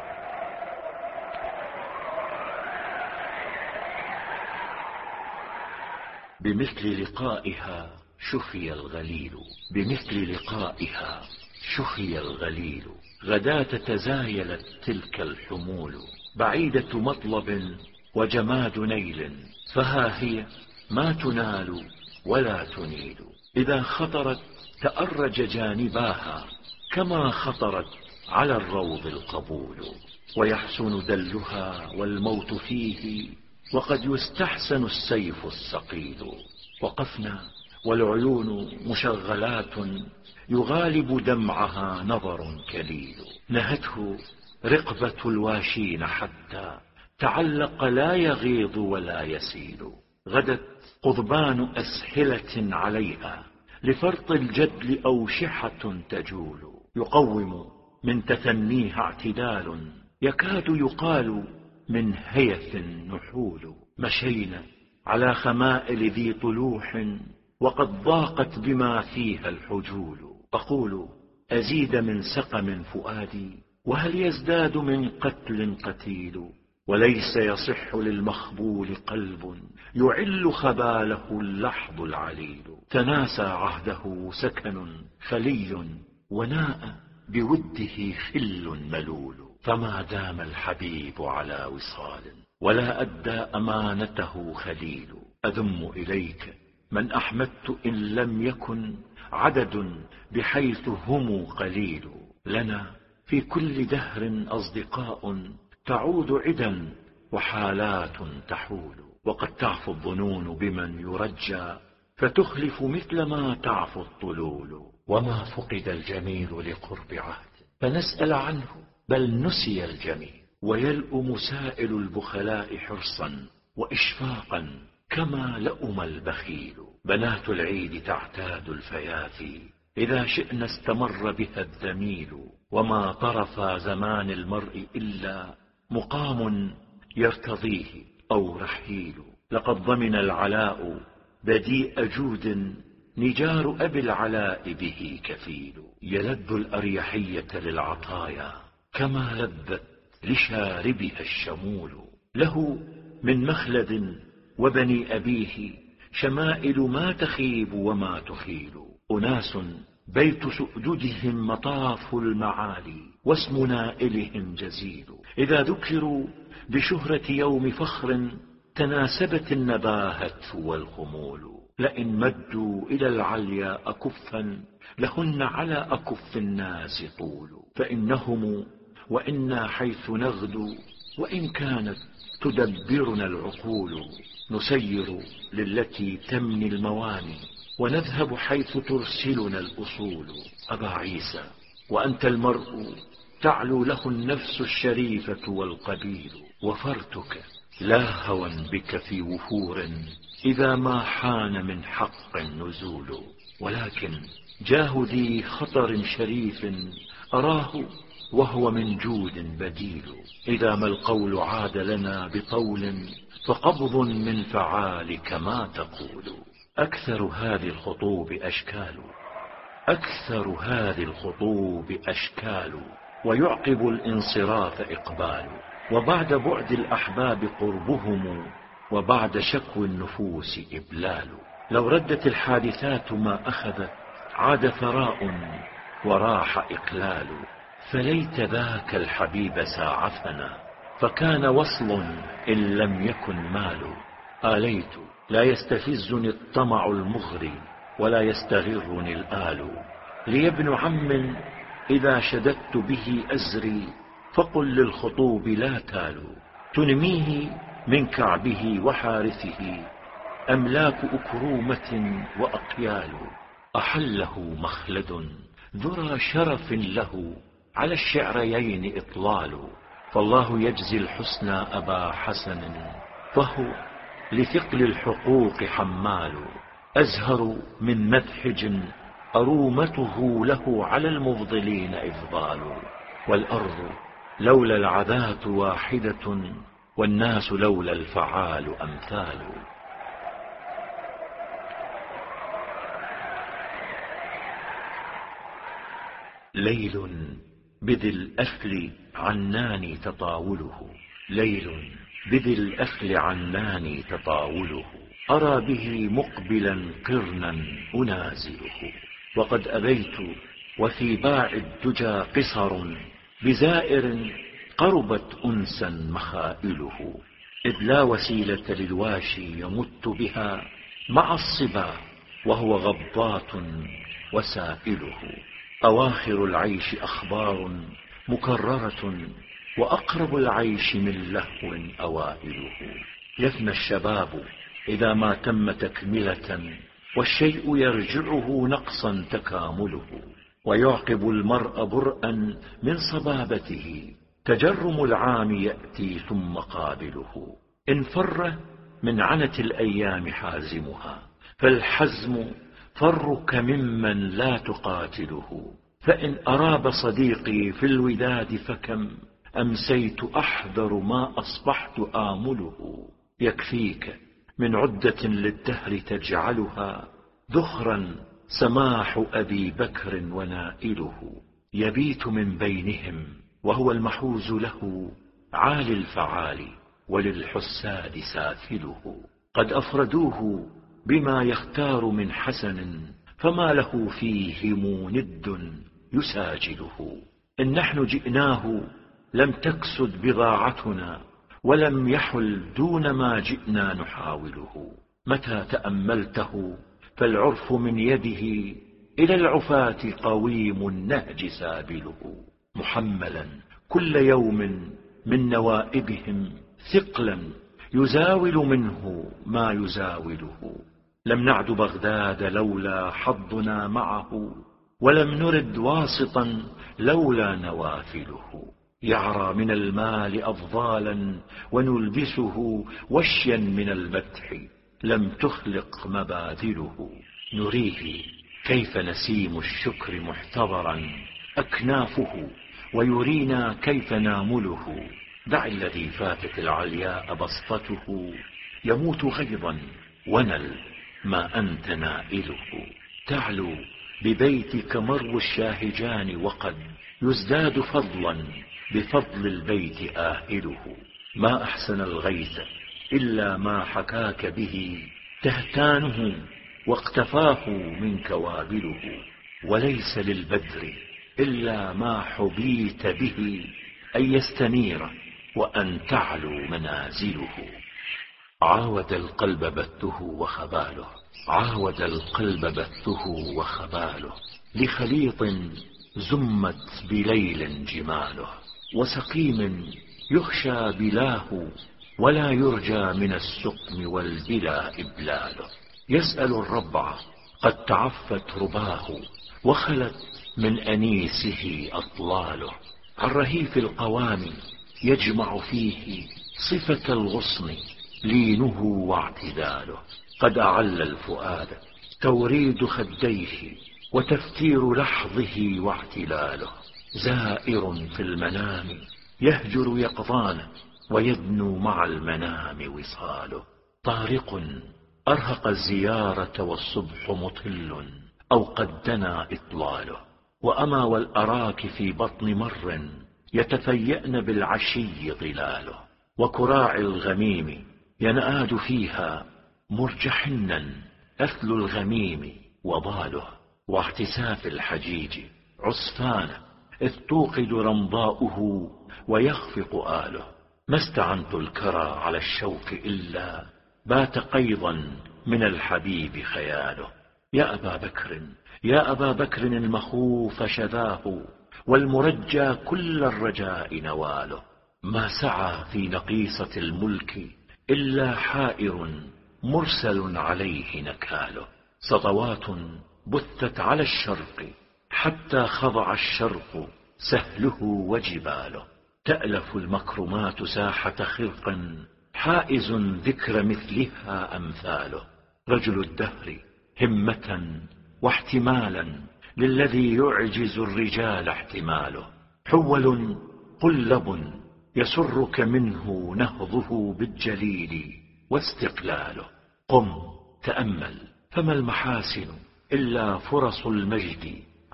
بمثل لقائها شفي الغليل، بمثل لقائها شفي الغليل. غداة تزايلت تلك الحمول، بعيدة مطلب وجماد نيل. فها هي ما تنال ولا تنيل. إذا خطرت تأرج جانباها، كما خطرت على الروض القبول. ويحسن دلها والموت فيه، وقد يستحسن السيف الثقيل. وقفنا والعيون مشغلات، يغالب دمعها نظر كليل. نهته رقبة الواشين حتى تعلق لا يغيض ولا يسيل. غدت قضبان أسحلة عليها، لفرط الجدل أوشحة تجول. يقوم من تثنيها اعتدال، يكاد يقال من هيث نحول. مشينا على خمائل ذي طلوح، وقد ضاقت بما فيها الحجول. أقول أزيد من سقم فؤادي، وهل يزداد من قتل قتيل؟ وليس يصح للمخبول قلب، يعل خباله اللحظ العليل. تناسى عهده سكن خلي، وناء بوده خل ملول. فما دام الحبيب على وصال، ولا أدى أمانته خليل. أذم إليك من أحمدت إن لم يكن عدد، بحيث هم قليل. لنا في كل دهر أصدقاء، تعود عدا وحالات تحول. وقد تعفو الظنون بمن يرجى، فتخلف مثل ما تعفو الطلول. وما فقد الجميل لقرب عهد، فنسأل عنه بل نسي الجميل. ويلؤم سائل البخلاء حرصا وإشفاقا، كما لؤم البخيل. بنات العيد تعتاد الفيافي، إذا شئنا استمر بها الذميل. وما طرف زمان المرء إلا مقام يرتضيه أو رحيل. لقد ضمن العلاء بديء جود، نجار أبي العلاء به كفيل. يلذ الأريحية للعطايا، كما لذت لشاربها الشمول. له من مخلد وبني أبيه، شمائل ما تخيب وما تخيل. أناس بيت سؤددهم مطاف المعالي، واسم نائلهم جزيل. إذا ذكروا بشهرة يوم فخر، تناسبت النباهة والخمول. لئن مدوا إلى العليا أكفا، لهن على أكف الناس طول. فإنهم وإنا حيث نغدو، وإن كانت تدبرنا العقول. نسير للتي تمني المواني، ونذهب حيث ترسلنا الأصول. أبا عيسى وأنت المرء، تعلو له النفس الشريفة والقبيل. وفرتك لا هوى بك في وفور، إذا ما حان من حق النزول. ولكن جاه ذي خطر شريف، أراه وهو من جود بديل. إذا ما القول عاد لنا بقول فقبض من فعالك ما تقول. أكثر هذه الخطوب أشكال ويعقب الانصراف إقبال. وبعد بعد الأحباب قربهم وبعد شكو النفوس إبلال. لو ردت الحادثات ما أخذت عاد ثراء وراح إقلال. فليت ذاك الحبيب ساعفنا فكان وصل إن لم يكن مال. آليت لا يستفزني الطمع المغري ولا يستغرني الآل. لي ابن عم إذا شددت به أزري فقل للخطوب لا تال. تنميه من كعبه وحارثه أملاك أكرومة وأقيال. أحله مخلد ذرى شرف له على الشعريين إطلال. فالله يجزي الحسنى أبا حسن فهو لثقل الحقوق حمال. أزهر من مذحج أرومته له على المفضلين إفضال. والأرض لولا العذات واحدة والناس لولا الفعال أمثال. ليل بذي الأفل عناني تطاوله. أرى به مقبلا قرنا أنازله. وقد أبيت وفي باع الدجى قصر بزائر قربت أنسا مخائله. إذ لا وسيلة للواشي يمت بها مع الصبا وهو غضات وسائله. أواخر العيش أخبار مكررة وأقرب العيش من لهو أوائله. يفنى الشباب إذا ما تم تكملة والشيء يرجعه نقصا تكامله. ويعقب المرء برءا من صبابته تجرم العام يأتي ثم قابله. إن فر من عنة الأيام حازمها فالحزم فرك ممن لا تقاتله. فإن أراب صديقي في الوداد فكم أمسيت أحذر ما أصبحت آمله. يكفيك من عدة للدهر تجعلها ذخرا سماح أبي بكر ونائله. يبيت من بينهم وهو المحوز له عالي الفعال وللحساد سافله. قد أفردوه بما يختار من حسن فما له فيهم ند يساجله. إن نحن جئناه لم تكسد بضاعتنا ولم يحل دون ما جئنا نحاوله. متى تأملته فالعرف من يده إلى العفاة قويم النهج سابله. محملا كل يوم من نوائبهم ثقلا يزاول منه ما يزاوله. لم نعد بغداد لولا حظنا معه ولم نرد واسطا لولا نوافله. يعرى من المال أفضالا ونلبسه وشيا من المدح لم تخلق مباذله. نريه كيف نسيم الشكر محتضرا أكنافه ويرينا كيف نامله. دع الذي فاتت العلياء بسطته يموت غيظا ونل ما أنت نائله. تعلو ببيتك مرو الشاهجان وقد يزداد فضلا بفضل البيت آهله. ما أحسن الغيث إلا ما حكاك به تهتانه واقتفاه منك وابله. وليس للبدر إلا ما حبيت به أن يستنير وأن تعلو منازله. عاود القلب بثه وخباله لخليط زمت بليل جماله. وسقيم يخشى بلاه ولا يرجى من السقم والبلا إبلاله. يسأل الربع قد تعفت رباه وخلت من أنيسه أطلاله. عن رهيف القوام يجمع فيه صفة الغصن لينه واعتداله. قد أعل الفؤاد توريد خديه وتفتير لحظه واعتلاله. زائر في المنام يهجر يقظانه، ويدنو مع المنام وصاله. طارق أرهق الزيارة والصبح مطل، أو قد دنا إطلاله. وأما والأراك في بطن مر يتفيأن بالعشي ظلاله. وكراع الغميم ينآد فيها مرجحنا أثل الغميم وضاله. واعتساف الحجيج عصفانه إذ توقد رمضاؤه ويخفق آله. ما استعنت الكرى على الشوق إلا بات قيضا من الحبيب خياله. يا أبا بكر يا أبا بكر المخوف شذاه، والمرجى كل الرجاء نواله. ما سعى في نقيصة الملك إلا حائر مرسل عليه نكاله. سطوات بثت على الشرق حتى خضع الشرق سهله وجباله. تألف المكرمات ساحة خرق حائز ذكر مثلها أمثاله. رجل الدهر همة واحتمالا للذي يعجز الرجال احتماله. حول قلب يسرك منه نهضه بالجليل واستقلاله. قم تأمل، فما المحاسن إلا فرص المجد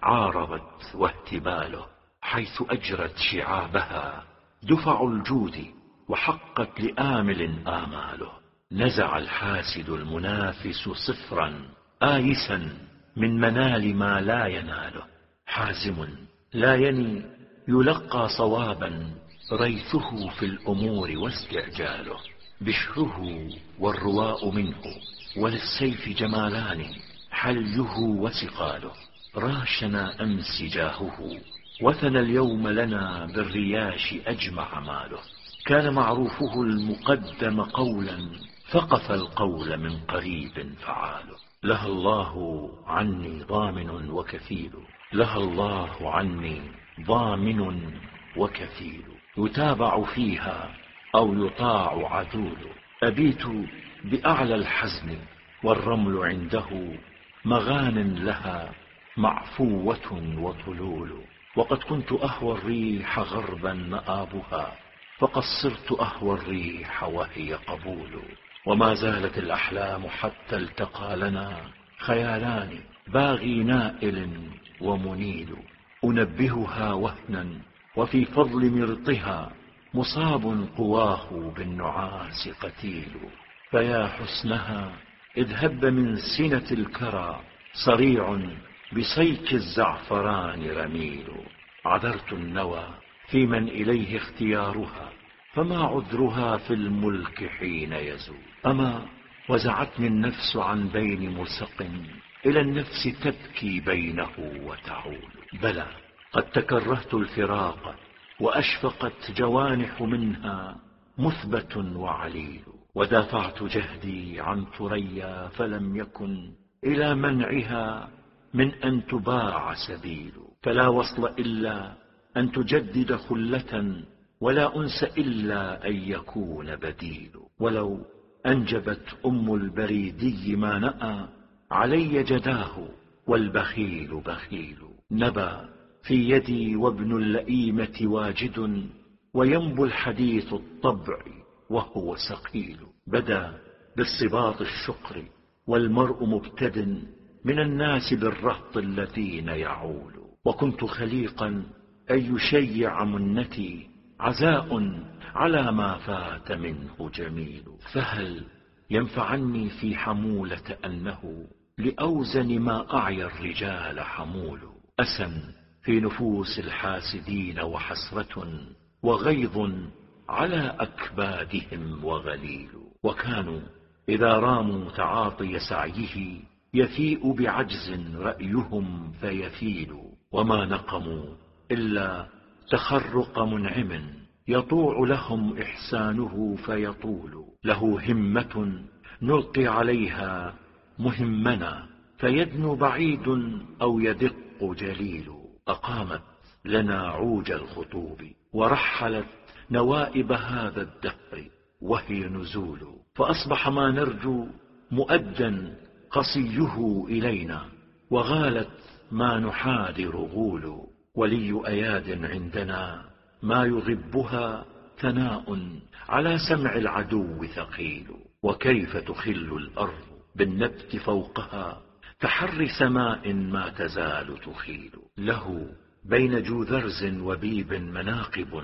عارضت واهتباله. حيث أجرت شعابها دفع الجود وحقت لآمل آماله. نزع الحاسد المنافس صفرا آيسا من منال ما لا يناله. حازم لا يني يلقى صوابا ريثه في الأمور واستعجاله. بشره والرواء منه وللسيف جمالان حليه وسقاله. راشنا أمس جاهه وثنى اليوم لنا بالرياش أجمع ماله. كان معروفه المقدم قولا فقف القول من قريب فعاله. لها الله عني ضامن وكفيل، لها الله عني ضامن وكفيل. يتابع فيها أو يطاع عدول. أبيت بأعلى الحزن والرمل عنده مغان لها معفوة وطلول. وقد كنت أهوى الريح غربا مآبها، فقد صرت أهوى الريح وهي قبول. وما زالت الأحلام حتى التقى لنا خيالان باغي نائل ومنيل. أنبهها وهنا وفي فضل مرطها مصاب قواه بالنعاس قتيل. فيا حسنها إذ هب من سنة الكرى صريع بصيك الزعفران رميل. عذرت النوى في من إليه اختيارها، فما عذرها في الملك حين يزول. أما وزعتني النفس عن بين مسق إلى النفس تبكي بينه وتعول. بلى قد تكرهت الفراق وأشفقت جوانح منها مثبت وعليل. ودافعت جهدي عن ثريا فلم يكن إلى منعها من أن تباع سبيل. فلا وصل إلا أن تجدد خلة، ولا أنس إلا أن يكون بديل. ولو أنجبت أم البريدي ما نأى علي جداه والبخيل بخيل. نبى في يدي وابن اللئيمة واجد، وينبو الحديث الطبع وهو سقيل. بدا بالصباط الشقر والمرء مبتد من الناس بالرهط الذين يعول. وكنت خليقا أن يشيع منتي عزاء على ما فات منه جميل. فهل ينفعني في حمولة أنه لأوزن ما أعيا الرجال حمول. أسى في نفوس الحاسدين وحسرة وغيظ على أكبادهم وغليل. وكانوا إذا راموا تعاطي سعيه يفيء بعجز رأيهم فيفيل. وما نقموا إلا تخرق منعم يطوع لهم إحسانه فيطول. له همة نلقي عليها مهمنا فيدنو بعيد أو يدق جليل. أقامت لنا عوج الخطوب ورحلت نوائب هذا الدهر وهي نزول. فأصبح ما نرجو مؤدا قصيه إلينا، وغالت ما نحاذر غول. ولي أياد عندنا ما يغبها ثناء على سمع العدو ثقيل. وكيف تخل الأرض بالنبت فوقها كحر سماء ما تزال تخيل. له بين جوذرز وبيب مناقب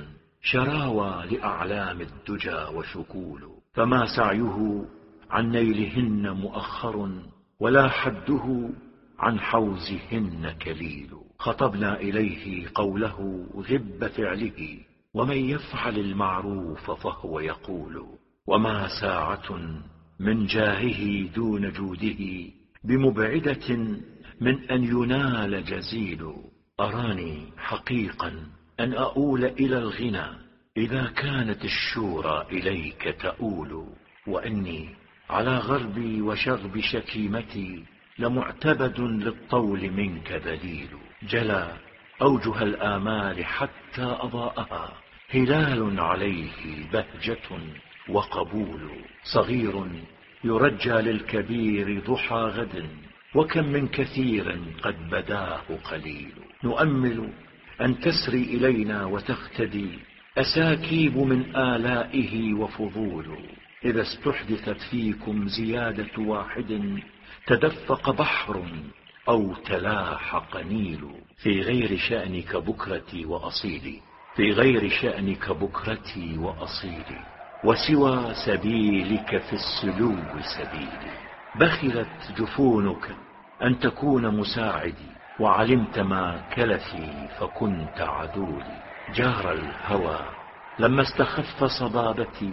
شراوى لأعلام الدجى وشكول. فما سعيه عن نيلهن مؤخر ولا حده عن حوزهن كليل. خطبنا إليه قوله غب فعله ومن يفعل المعروف فهو يقول. وما ساعة من جاهه دون جوده بمبعدة من أن ينال جزيل. أراني حقيقا أن أؤول إلى الغنى إذا كانت الشورى إليك تؤول. وإني على غربي وشغب شكيمتي لمعتبد للطول منك ذليل. جلى أوجه الآمال حتى أضاءها هلال عليه بهجة وقبول. صغير يرجى للكبير ضحى غد وكم من كثير قد بداه قليل. نؤمل أن تسري إلينا وتختدي أساكيب من آلائه وفضول. إذا استحدثت فيكم زيادة واحد تدفق بحر أو تلاحق نيل. في غير شأنك بكرتي وأصيلي، في غير شأنك بكرتي وأصيلي، وسوى سبيلك في السلو سبيلي. بخلت جفونك أن تكون مساعدي وعلمت ما كلفي فكنت عدولي. جار الهوى لما استخف صبابتي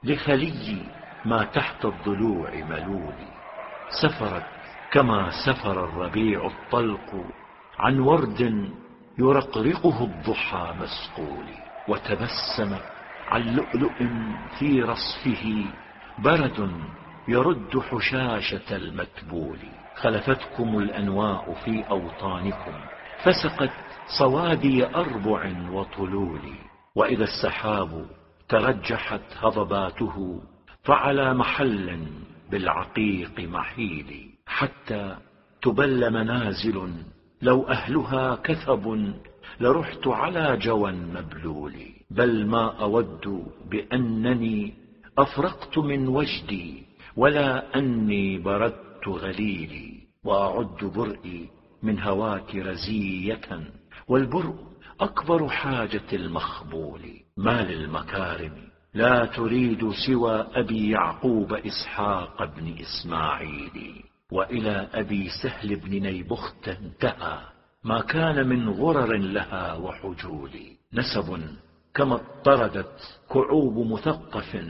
لخلي ما تحت الضلوع ملولي. سفرت كما سفر الربيع الطلق عن ورد يرقرقه الضحى مسقولي. وتبسم عن لؤلؤ في رصفه برد يرد حشاشة المتبول. خلفتكم الأنواء في أوطانكم فسقت صوادي أربع وطلول. وإذا السحاب ترجحت هضباته فعلى محل بالعقيق محيل. حتى تبل منازل لو أهلها كثب لرحت على جوى مبلول. بل ما أود بأنني أفرقت من وجدي ولا أني بردت غليلي. وأعد برئي من هواك رزية والبرء أكبر حاجة المخبول. ما للمكارم لا تريد سوى أبي يعقوب إسحاق بن إسماعيل. وإلى أبي سهل بن نيبخت انتهى ما كان من غرر لها وحجول. نسب كما اضطردت كعوب مثقف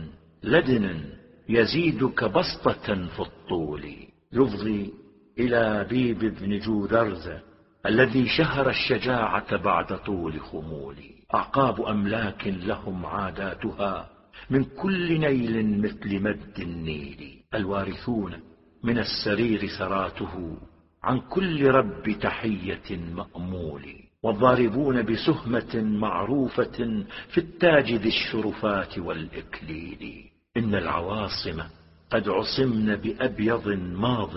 لدن يزيدك بسطة في الطول. يفضي إلى بيب بن جوذرز الذي شهر الشجاعة بعد طول خمول. أعقاب أملاك لهم عاداتها من كل نيل مثل مد النيل. الوارثون من السرير سراته عن كل رب تحية مأمول. والضاربون بسهمة معروفة في التاج ذي الشرفات والإكليل. إن العواصم قد عصمن بأبيض ماض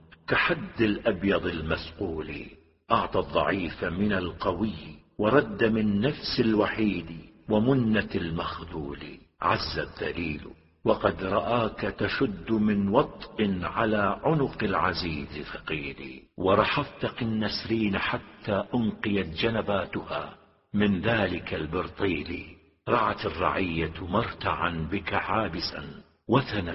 كحد الأبيض المسقول. أعطى الضعيف من القوي ورد من نفس الوحيد ومنة المخذول. عز الذليل وقد رآك تشد من وطء على عنق العزيز ثقيل. ورحفت قنسرين حتى أنقيت جنباتها من ذلك البرطيل. رعت الرعية مرتعا بك عابسا وثنت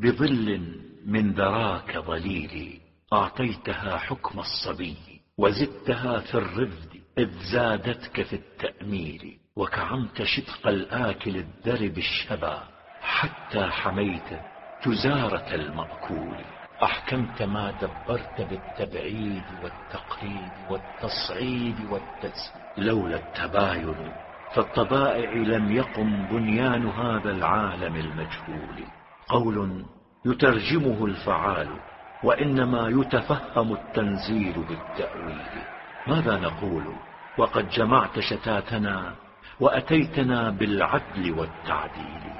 بظل من ذراك ظليل. أعطيتها حكم الصبي وزدتها في الرفد إذ زادتك في التأميل. وكعمت شدق الآكل الدرب الشبا حتى حميت جزارة المأكول. أحكمت ما دبرت بالتبعيد والتقريب والتصعيد والتسهيل. لولا التباين فالطبائع لم يقم بنيان هذا العالم المجهول. قول يترجمه الفعال وإنما يتفهم التنزيل بالتأويل. ماذا نقول وقد جمعت شتاتنا وأتيتنا بالعدل والتعديل.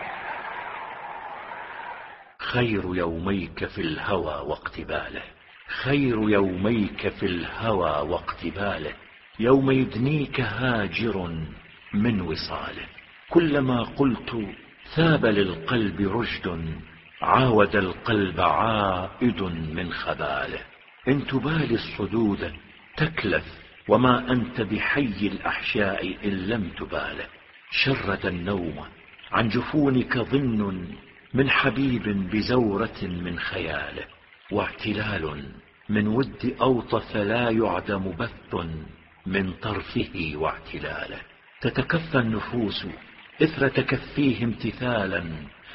خير يوميك في الهوى واقتباله خير يوميك في الهوى واقتباله، يوم يدنيك هاجر من وصاله. كلما قلت ثاب للقلب رشد، عاود القلب عائد من خباله. إن تبالي الصدود تكلف، وما أنت بحي الأحشاء إن لم تباله. شرد النوم عن جفونك ظن من حبيب بزورة من خياله، واعتلال من ود أوطث لا يعدم بث من طرفه واعتلاله. تتكفى النفوس إثر تكفيه امتثالا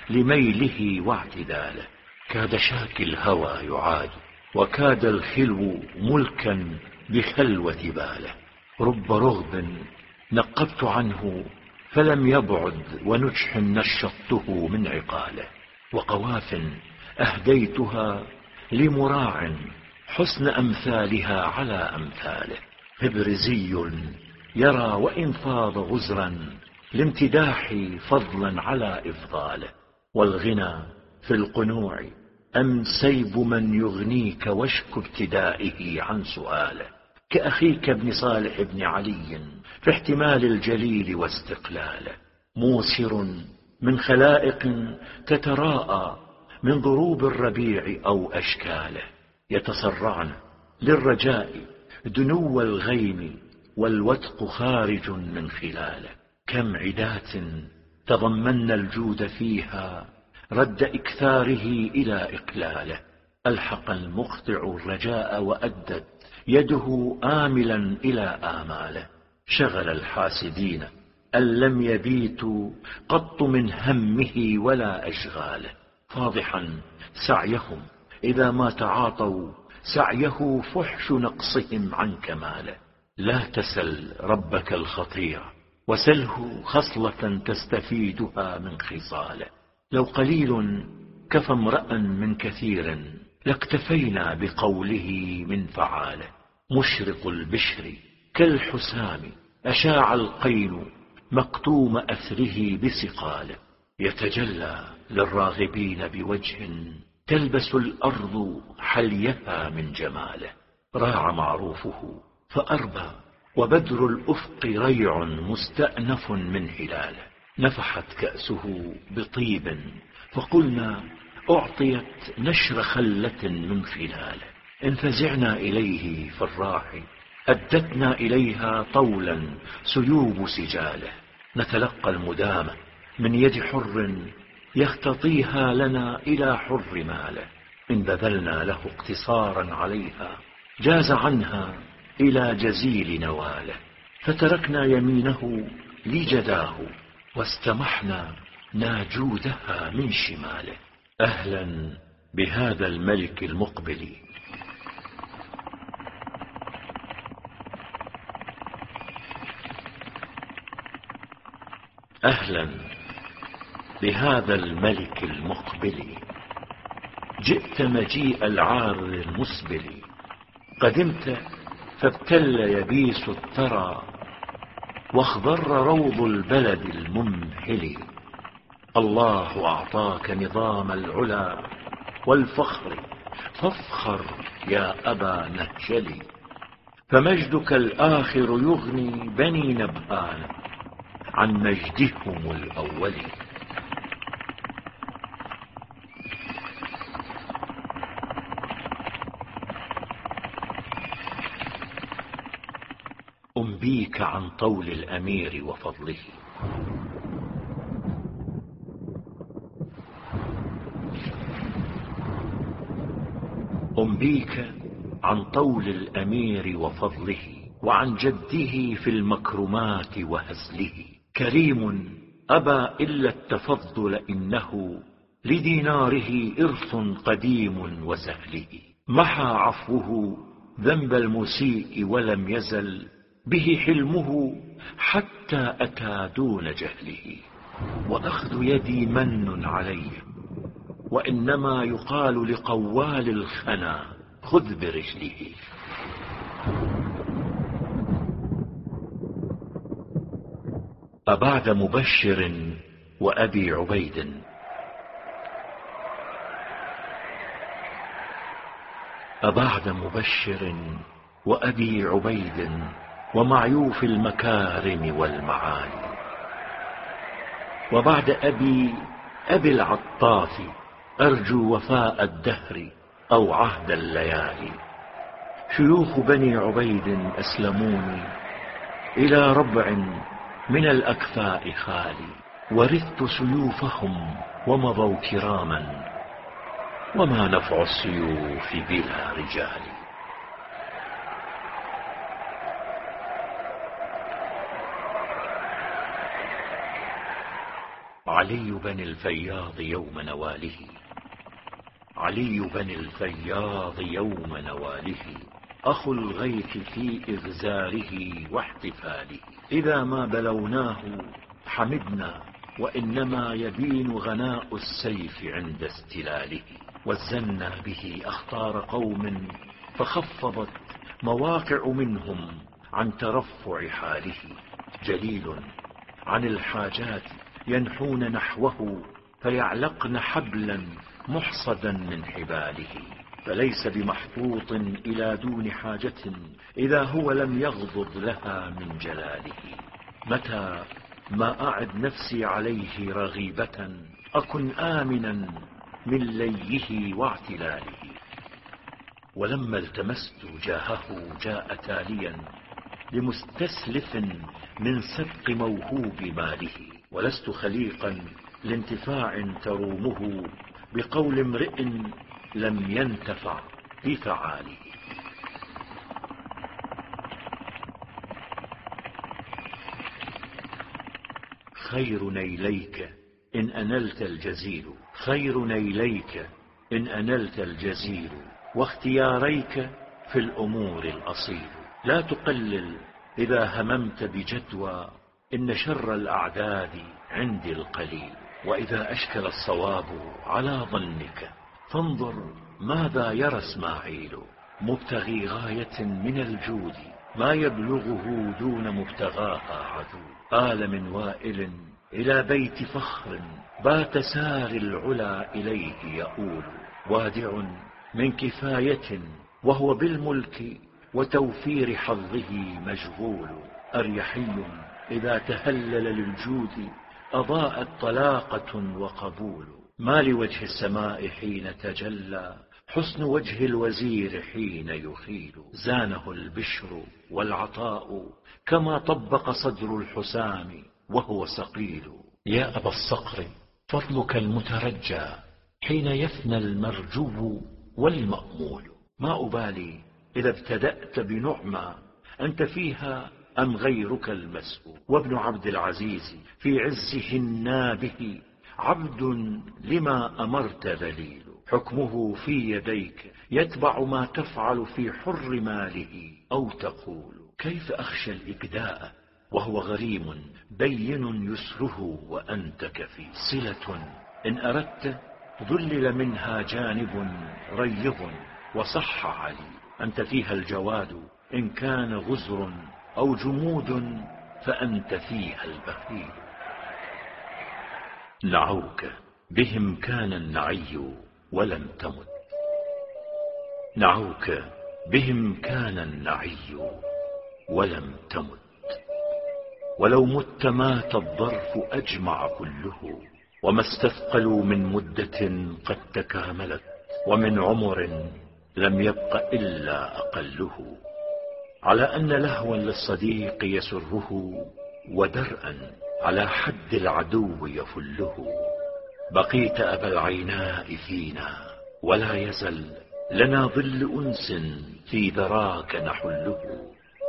لميله واعتداله. كاد شاكي الهوى يعاد، وكاد الخلو ملكا بخلوة باله. رب رغب نقبت عنه فلم يبعد، ونجح نشطته من عقاله. وقواف أهديتها لمراع حسن أمثالها على أمثاله. هبرزي يرى وإن فاض غزرا لامتداحي فضلا على إفضاله. والغنى في القنوع أم سيب من يغنيك واشك ابتدائه عن سؤاله. كأخيك ابن صالح بن علي في احتمال الجليل واستقلاله. موسر من خلائق تتراءى من ضروب الربيع أو أشكاله، يتصرعن للرجاء دنو الغيم والوتق خارج من خلاله. كم عدات تضمن الجود فيها رد إكثاره إلى إقلاله. ألحق المقطع الرجاء وأدت يده آملا إلى آماله. شغل الحاسدين أن لم يبيتوا قط من همه ولا أشغاله. فاضحا سعيهم إذا ما تعاطوا سعيه فحش نقصهم عن كماله. لا تسل ربك الخطير وسله خصلة تستفيدها من خصاله. لو قليل كفى امرأ من كثير لاكتفينا بقوله من فعاله. مشرق البشر كالحسام أشاع القين مقتوم أثره بسقاله. يتجلى للراغبين بوجه تلبس الأرض حليها من جماله. راع معروفه فأربى وبدر الأفق ريع مستأنف من هلاله. نفحت كأسه بطيب فقلنا أعطيت نشر خلة من خلاله. إن فزعنا إليه في الراح أدتنا إليها طولا سيوب سجاله. نتلقى المدامة من يد حر يختطيها لنا إلى حر ماله. إن بذلنا له اقتصارا عليها جاز عنها إلى جزيل نواله. فتركنا يمينه لجداه واستمحنا ناجودها من شماله. أهلا بهذا الملك المقبل. أهلا بهذا الملك المقبل. جئت مجيء العار المسبل. قدمت فابتل يبيس الثرى واخضر روض البلد الممهل. الله أعطاك نظام العلا والفخر فافخر يا أبا نهجلي. فمجدك الآخر يغني بني نبهان عن مجدهم الأول. أنبيك عن طول الأمير وفضله. أنبيك عن طول الأمير وفضله، وعن جده في المكرمات وهزله. كريم أبى إلا التفضل، إنه لديناره إرث قديم وسهله. محى عفوه ذنب المسيء ولم يزل به حلمه حتى أتى دون جهله. وأخذ يدي من علي، وإنما يقال لقوال الخنا خذ برجله. أبعد مبشر وأبي عبيد أبعد مبشر وأبي عبيد ومعيوف المكارم والمعالي، وبعد أبي العطاف أرجو وفاء الدهر أو عهد الليالي. شيوخ بني عبيد أسلموني إلى ربع من الأكفاء خالي، ورثت سيوفهم ومضوا كراما، وما نفع السيوف بلا رجال. علي بن الفياض يوم نواله، علي بن الفياض يوم نواله، أخو الغيث في إغزاره واحتفاله. إذا ما بلوناه حمدنا، وإنما يبين غناء السيف عند استلاله. وزنا به أخطار قوم فخفضت مواقع منهم عن ترفع حاله. جليل عن الحاجات ينحون نحوه فيعلقن حبلا محصدا من حباله، فليس بمحطوط إلى دون حاجة إذا هو لم يغضض لها من جلاله. متى ما أعد نفسي عليه رغيبة أكن آمنا من ليه واعتلاله. ولما التمست جاهه جاء تاليا لمستسلف من سبق موهوب ماله. ولست خليقا لانتفاع ترومه بقول امرئ لم ينتفع بفعاله. خير نيليك إن أنلت الجزيل، خير نيليك إن أنلت الجزيل، واختياريك في الأمور الأصيل. لا تقلل إذا هممت بجدوى، إن شر الأعداد عندي القليل. وإذا أشكل الصواب على ظنك فانظر ماذا يرى اسماعيل. مبتغي غاية من الجود ما يبلغه دون مبتغاها عدو. آل من وائل إلى بيت فخر بات سار العلا إليه يؤول. وادع من كفاية وهو بالملك وتوفير حظه مشغول. أريحي إذا تهلل للجود أضاءت طلاقة وقبول. ما لوجه السماء حين تجلى حسن وجه الوزير حين يخيل. زانه البشر والعطاء كما طبق صدر الحسام وهو سقيل. يا أبا الصقر فضلك المترجى حين يفنى المرجو والمأمول. ما أبالي إذا ابتدأت بنعمى أنت فيها أم غيرك المسؤول. وابن عبد العزيز في عزه النابه عبد لما أمرت ذليل. حكمه في يديك يتبع ما تفعل في حر ماله. أو تقول كيف أخشى الإكداء وهو غريم بين يسره وأنت كفي. صلة إن أردت ذلل منها جانب ريض وصح علي. أنت فيها الجواد إن كان غزر أو جمود فأنت فيها البخيل. نعوك بهم كان النعي ولم تمت، نعوك بهم كان النعي ولم تمت. ولو مت مات الظرف أجمع كله، وما استثقلوا من مدة قد تكاملت، ومن عمر لم يبق إلا أقله. على أن لهوا للصديق يسره، ودرءا على حد العدو يفله. بقيت أبا العيناء فينا، ولا يزل لنا ظل أنس في ذراك نحله.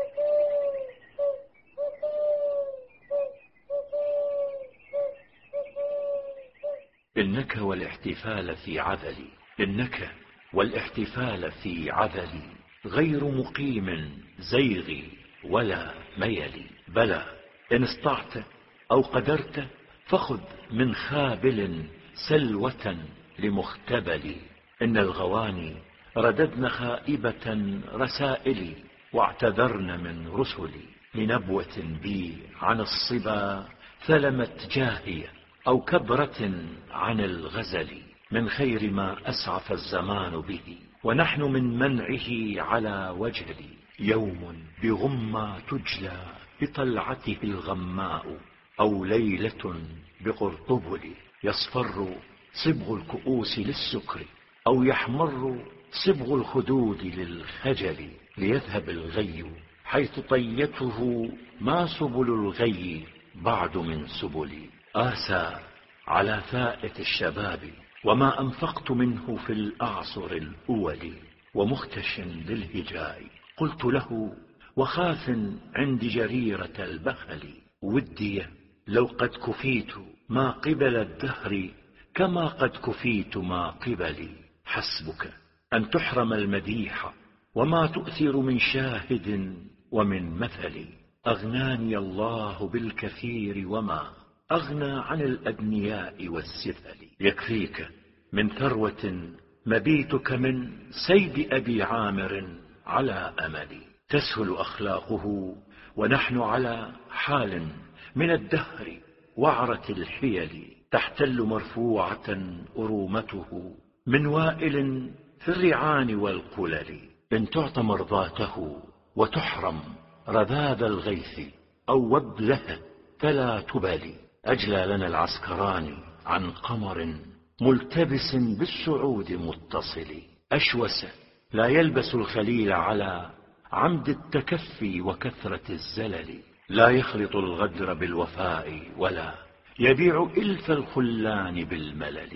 إنك والاحتفال في عذلي، إنك والاحتفال في عذلي غير مقيم زيغي ولا ميلي. بلى إن استطعت أو قدرت فخذ من خابل سلوة لمختبلي. إن الغواني رددن خائبة رسائلي، واعتذرن من رسلي. لنبوة بي عن الصبا ثلمت جاهية، أو كبرة عن الغزل. من خير ما أسعف الزمان به ونحن من منعه على وجل. يوم بغمى تجلى بطلعته الغماء، أو ليلة بقرطبل يصفر صبغ الكؤوس للسكر، أو يحمر صبغ الخدود للخجل. ليذهب الغي حيث طيته، ما سبل الغي بعد من سبل. آسى على فائت الشباب، وما أنفقت منه في الأعصر الأول. ومختش للهجاء قلت له، وخاف عند جريرة البخل. ودي لو قد كفيت ما قبل الدهر، كما قد كفيت ما قبلي. حسبك أن تحرم المديح، وما تؤثر من شاهد ومن مثل. أغناني الله بالكثير، وما أغنى عن الأدنياء والسفل. يكفيك من ثروة مبيتك من سيد أبي عامر على أمل. تسهل أخلاقه ونحن على حال من الدهر وعرة الحيل. تحتل مرفوعة أرومته من وائل في الرعان والقلل. إن تعط مرضاته وتحرم رذاذ الغيث أو وبله فلا تبالي. أجلى لنا العسكراني عن قمر ملتبس بالسعود متصل. أشوس لا يلبس الخليل على عمد التكفي وكثرة الزلل. لا يخلط الغدر بالوفاء، ولا يبيع إلف الخلان بالملل.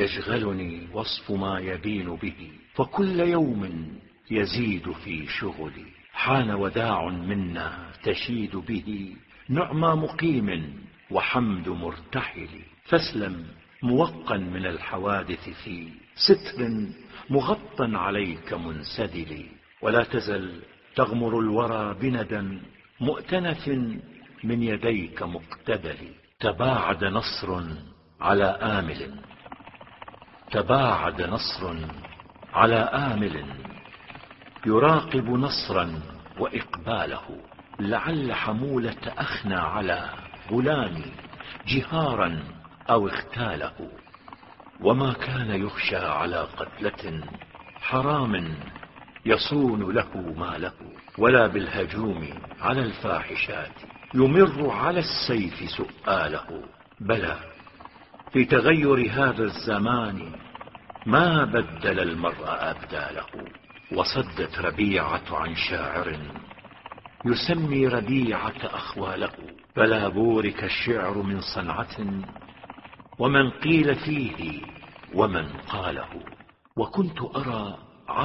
يشغلني وصف ما يبين به، فكل يوم يزيد في شغلي. حان وداع منا تشيد به، نعمى مقيم وحمد مرتحل. فاسلم موقا من الحوادث في ستر مغطى عليك منسدل. ولا تزل تغمر الورى بندى مؤتنف من يديك مقتبل. تباعد نصر على آمل، تباعد نصر على آمل، يراقب نصرا وإقباله. لعل حمولة أخنى على غلامي جهارا أو اختاله. وما كان يخشى على قتلة حرام يصون له ماله، ولا بالهجوم على الفاحشات يمر على السيف سؤاله. بلى في تغير هذا الزمان ما بدل المرء أبداله. وصدت ربيعة عن شاعر يسمي ربيعة أخواله. فلا بورك الشعر من صنعة، ومن قيل فيه ومن قاله. وكنت أرى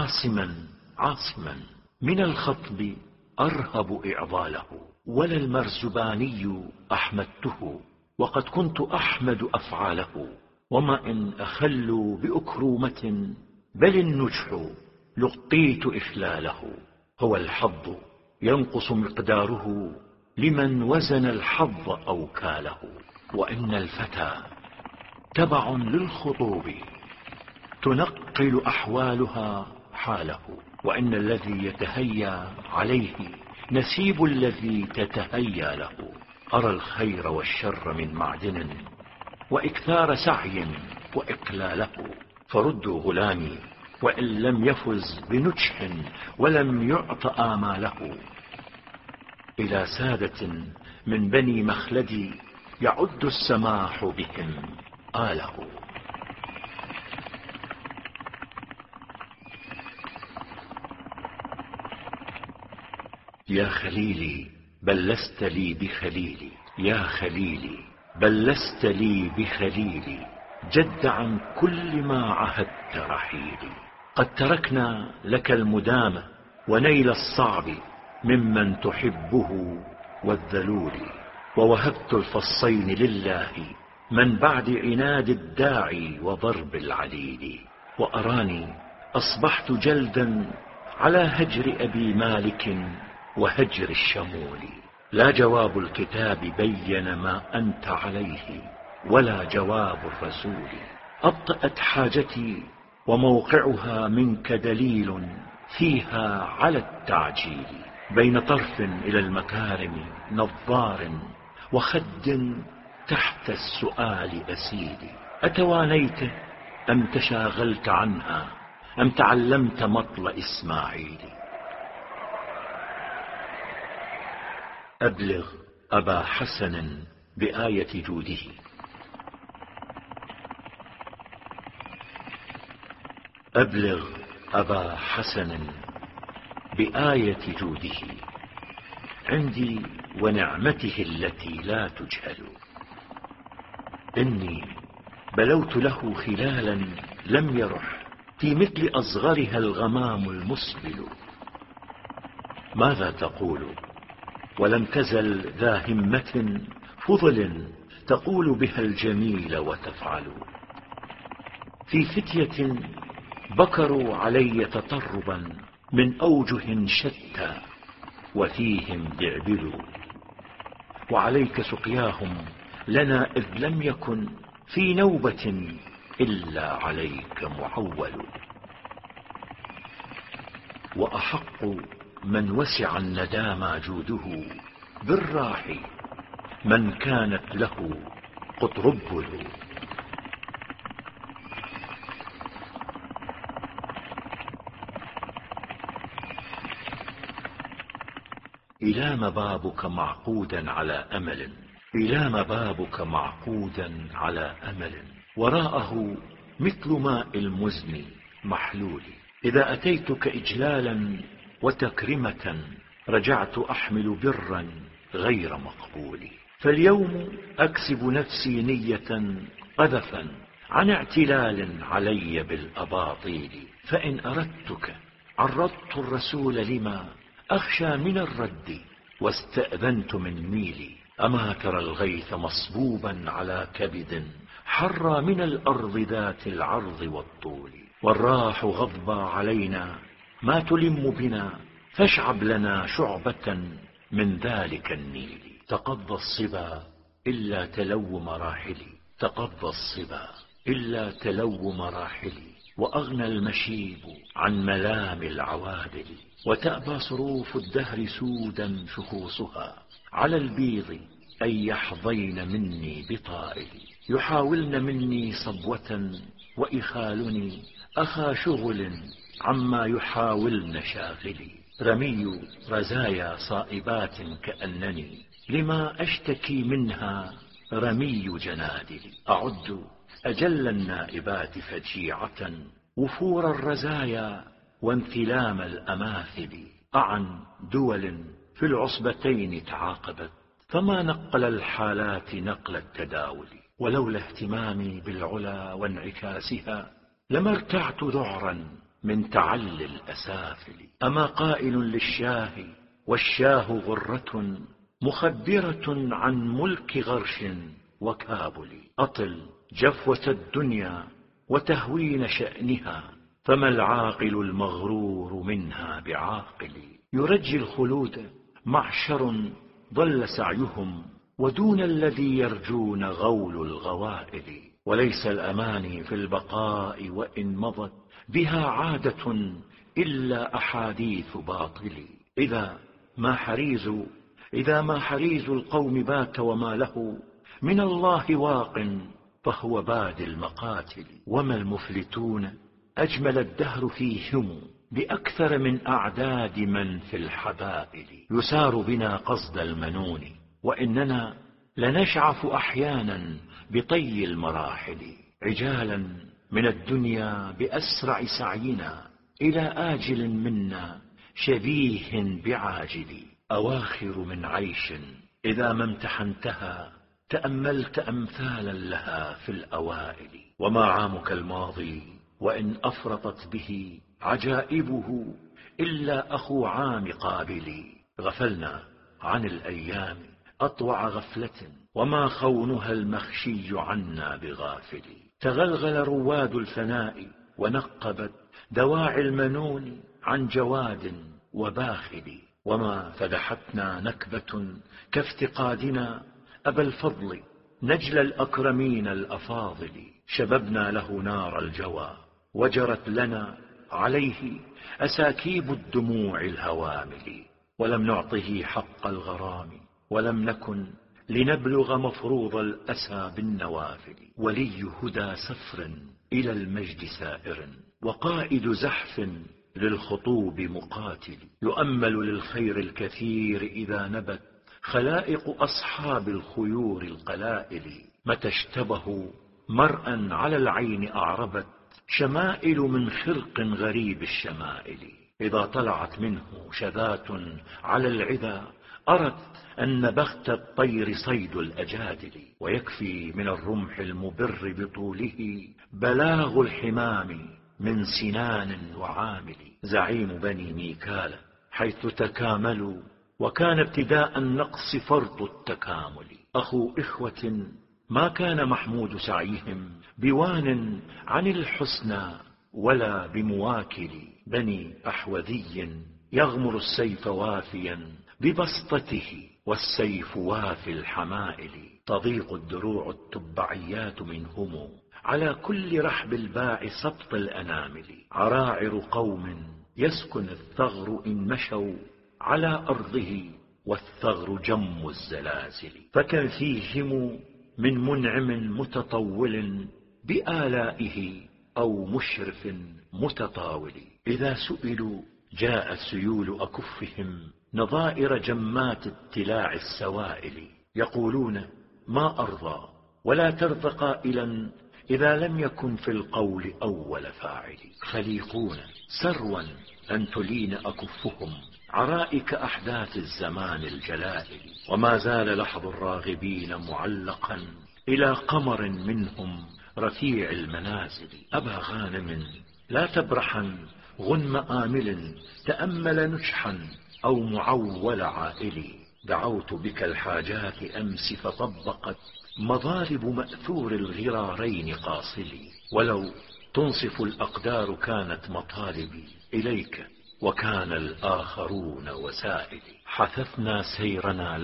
عاصما من الخطب أرهب إعضاله. ولا المرزباني أحمدته، وقد كنت أحمد أفعاله. وما إن أخلوا بأكرومة، بل النجح لقيت إخلاله. هو الحظ ينقص مقداره لمن وزن الحظ أو كاله. وإن الفتى تبع للخطوب تنقل أحوالها حاله. وإن الذي يتهيا عليه نسيب الذي تتهيا له. أرى الخير والشر من معدن، وإكثار سعي وإقلاله. فردوا غلامي وإن لم يفز بنجح ولم يعط آماله. إلى سادة من بني مخلدي يعد السماح بهم آله. يا خليلي بل لست لي بخليلي، يا خليلي بل لست لي بخليلي. جد عن كل ما عهدت رحيلي. قد تركنا لك المدامة ونيل الصعب ممن تحبه والذلول. ووهبت الفصين لله من بعد عناد الداعي وضرب العليل. وأراني أصبحت جلدا على هجر أبي مالك وهجر الشمول. لا جواب الكتاب بين ما أنت عليه، ولا جواب الرسول. أبطأت حاجتي وموقعها منك دليل فيها على التعجيل. بين طرف إلى المكارم نظار، وخد تحت السؤال أسيل. أتوانيت أم تشاغلت عنها أم تعلمت مطل إسماعيل؟ أبلغ أبا حسن بآية جوده. أبلغ أبا حسن بآية جوده عندي ونعمته التي لا تجهل. إني بلوت له خلالا لم يرح في مثل أصغرها الغمام المسبل. ماذا تقول ولم تزل ذا همة فضل تقول بها الجميل وتفعل. في فتية بكروا علي تطربا من أوجه شتى وفيهم دعبلوا. وعليك سقياهم لنا إذ لم يكن في نوبة إلا عليك معول. وأحق من وسع الندامى جوده بالراح من كانت له قطربل. إلى مبابك معقودا على أمل، إلى مبابك معقودا على أمل، وراءه مثل ماء المزن محلول. إذا أتيتك إجلالا وتكرمة رجعت أحمل برا غير مقبول. فاليوم أكسب نفسي نية قذفا عن اعتلال علي بالأباطيل. فإن أردتك عرضت الرسول لما أخشى من الرد واستأذنت من ميلي. أما ترى الغيث مصبوبا على كبد حرى من الأرض ذات العرض والطول. والراح غضبى علينا ما تلم بنا فاشعب لنا شعبة من ذلك النيل. تقضى الصبا إلا تلو مراحلي، تقضى الصبا إلا تلو مراحلي. وأغنى المشيب عن ملام العوادل، وتأبى صروف الدهر سودا شخوصها على البيض أن يحظين مني بطائلي. يحاولن مني صبوة وإخالني أخا شغل عما يحاولن شاغلي. رمي رزايا صائبات كأنني لما أشتكي منها رمي جنادل. أعد أجل النائبات فجيعة وفور الرزايا وانثلام الأماثل. أعن دول في العصبتين تعاقبت فما نقل الحالات نقل التداول. ولولا اهتمامي بالعلا وانعكاسها لما ارتعت ذعرا من تعلي الأسافل. أما قائل للشاه والشاه غرة مخبرة عن ملك غرش وكابل. أطل جفوة الدنيا وتهوين شأنها فما العاقل المغرور منها بعاقل. يرجي الخلود معشر ضل سعيهم ودون الذي يرجون غول الغوائل. وليس الأماني في البقاء وإن مضت بها عادة إلا أحاديث باطل. إذا ما حريز القوم بات وما له من الله واق فهو باد المقاتل. وما المفلتون أجمل الدهر فيهم بأكثر من أعداد من في الحبائل. يسار بنا قصد المنون وإننا لنشعف أحيانا بطي المراحل. عجالا من الدنيا بأسرع سعينا إلى آجل منا شبيه بعاجل. أواخر من عيش إذا ما امتحنتها تأملت أمثالا لها في الأوائل. وما عامك الماضي وإن أفرطت به عجائبه إلا أخو عام قابل. غفلنا عن الأيام أطوع غفلة وما خونها المخشي عنا بغافل. تغلغل رواد الفناء ونقبت دواعي المنون عن جواد وباخل. وما فدحتنا نكبة كافتقادنا أبا الفضل نجل الأكرمين الأفاضل. شببنا له نار الجوى وجرت لنا عليه أساكيب الدموع الهوامل. ولم نعطه حق الغرام ولم نكن لنبلغ مفروض الأسى بالنوافل. ولي هدى سفر إلى المجد سائر وقائد زحف للخطوب مقاتل، يؤمل للخير الكثير إذا نبت خلائق أصحاب الخيور القلائل. متى اشتبهوا مرءا على العين أعربت شمائل من خلق غريب الشمائل. إذا طلعت منه شذاة على العذا أرت أن بخت الطير صيد الأجادل. ويكفي من الرمح المبر بطوله بلاغ الحمام من سنان وعامل. زعيم بني ميكال حيث تكاملوا وكان ابتداء النقص فرط التكامل. أخو إخوة ما كان محمود سعيهم بوان عن الحسنى ولا بمواكل. بني أحوذي يغمر السيف وافيا ببسطته والسيف وافي الحمائل. تضيق الدروع التبعيات منهم على كل رحب الباع سبط الأنامل. عراعر قوم يسكن الثغر إن مشوا على أرضه والثغر جم الزلازل. فكان فيهم من منعم متطول بآلائه أو مشرف متطاول. إذا سئلوا جاء سيول أكفهم نظائر جمات التلاع السوائل. يقولون ما أرضى ولا ترضى قائلا إذا لم يكن في القول أول فاعل. خليقون سروا أن تلين أكفهم عرائك أحداث الزمان الجلائل. وما زال لحظ الراغبين معلقا إلى قمر منهم رفيع المنازل. أبا غانم لا تبرحا غنم آمل تأمل نجحا أو معول عائل. دعوت بك الحاجات أمس فطبقت مضارب مأثور الغرارين قاصلي. ولو تنصف الأقدار كانت مطالبي إليك وكان الآخرون وسائلي. حثثنا سيرنا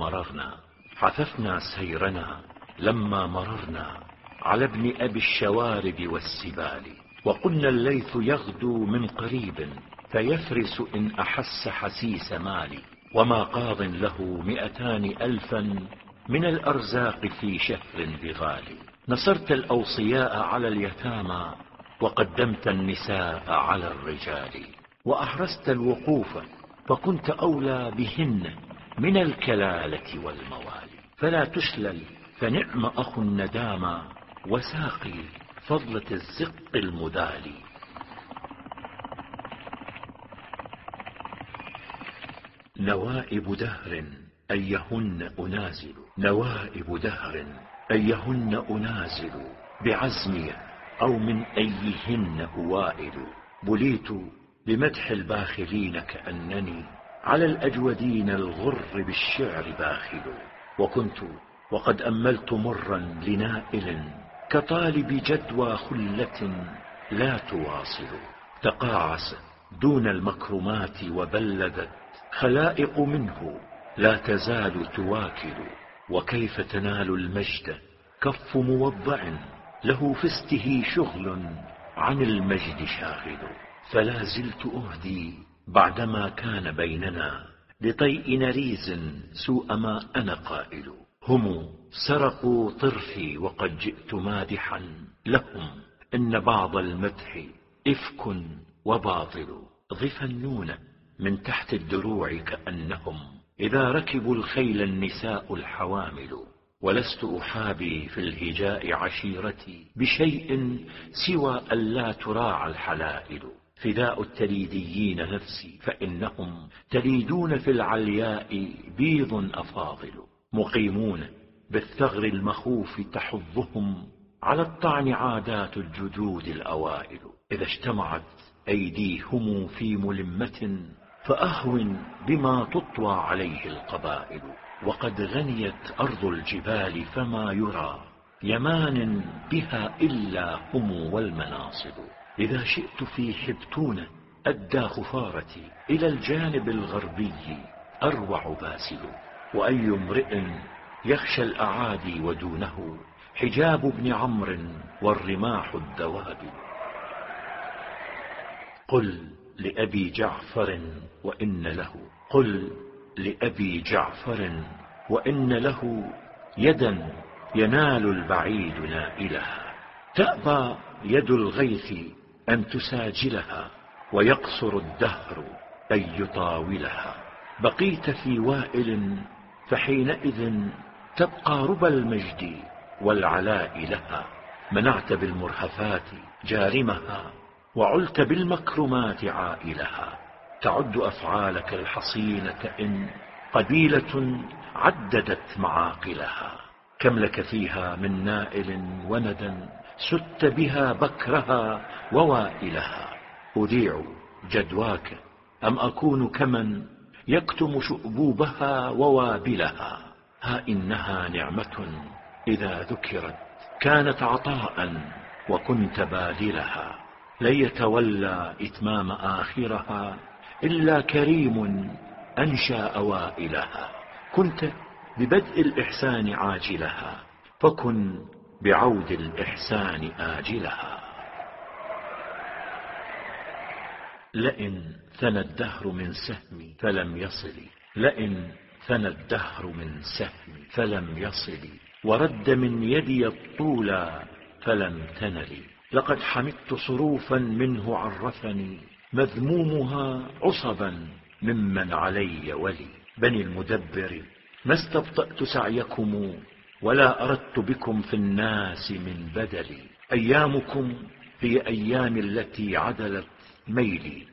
لما مررنا على ابن أبي الشوارب والسبال. وقلنا الليث يغدو من قريب فيفرس إن أحس حسيس مالي. وما قاض له 200,000 من الأرزاق في شهر بغالي. نصرت الأوصياء على اليتامى وقدمت النساء على الرجال. وأحرست الوقوف فكنت أولى بهن من الكلالة والموالي. فلا تشلل فنعم أخو الندامى وساقي فضلة الزق المدالي. نوائب دهر أيهن أنازل بعزمي أو من أيهن أوائل. بليت بمدح الباخلين كأنني على الأجودين الغر بالشعر باخل. وكنت وقد أملت مرا لنائل كطالب جدوى خلة لا تواصل. تقاعس دون المكرمات وبلدت خلائق منه لا تزال تواكل. وكيف تنال المجد كف موضع له في استه شغل عن المجد شاغل. فلا زلت أهدي بعدما كان بيننا لطيء نريز سوء ما أنا قائل. هم سرقوا طرفي وقد جئت مادحا لهم إن بعض المدح إفك وباطل. ضفنون من تحت الدروع كأنهم إذا ركبوا الخيل النساء الحوامل. ولست أحابي في الهجاء عشيرتي بشيء سوى ألا تراعى الحلائل. فداء التليديين نفسي فإنهم تليدون في العلياء بيض أفاضل. مقيمون بالثغر المخوف تحضهم على الطعن عادات الجدود الأوائل. إذا اجتمعت أيديهم في ملمة فأهون بما تطوى عليه القبائل. وقد غنيت أرض الجبال فما يرى يمان بها إلا هم والمناصب. إذا شئت في حبتون أدى خفارتي إلى الجانب الغربي أروع باسل. وأي امرئ يخشى الأعادي ودونه حجاب ابن عمرو والرماح الدوابل. قل لأبي جعفر وإن له يدا ينال البعيد نائلها. تأبى يد الغيث أن تساجلها، ويقصر الدهر أن يطاولها. بقيت في وائل فحينئذ تبقى ربى المجد والعلاء لها. منعت بالمرهفات جارمها، وعلت بالمكرمات عائلها. تعد أفعالك الحصينة إن قبيلة عددت معاقلها. كم لك فيها من نائل وندى، سدت بها بكرها ووائلها. أذيع جدواك أم أكون كمن يكتم شؤبوبها ووابلها. ها إنها نعمة إذا ذكرت كانت عطاء وكنت باذلها. لن يتولى إتمام آخرها إلا كريم أنشى أوائلها. كنت ببدء الإحسان عاجلها، فكن بعود الإحسان آجلها. لئن ثنى الدهر من سهمي فلم يصل، لئن ثنى الدهر من سهمي فلم يصل، ورد من يدي الطولى فلم تنل. لقد حمدت صروفا منه عرفني، مذمومها عصبا ممن علي ولي. بني المدبر ما استبطأت سعيكم، ولا أردت بكم في الناس من بدلي. أيامكم هي أيام التي عدلت ميلي،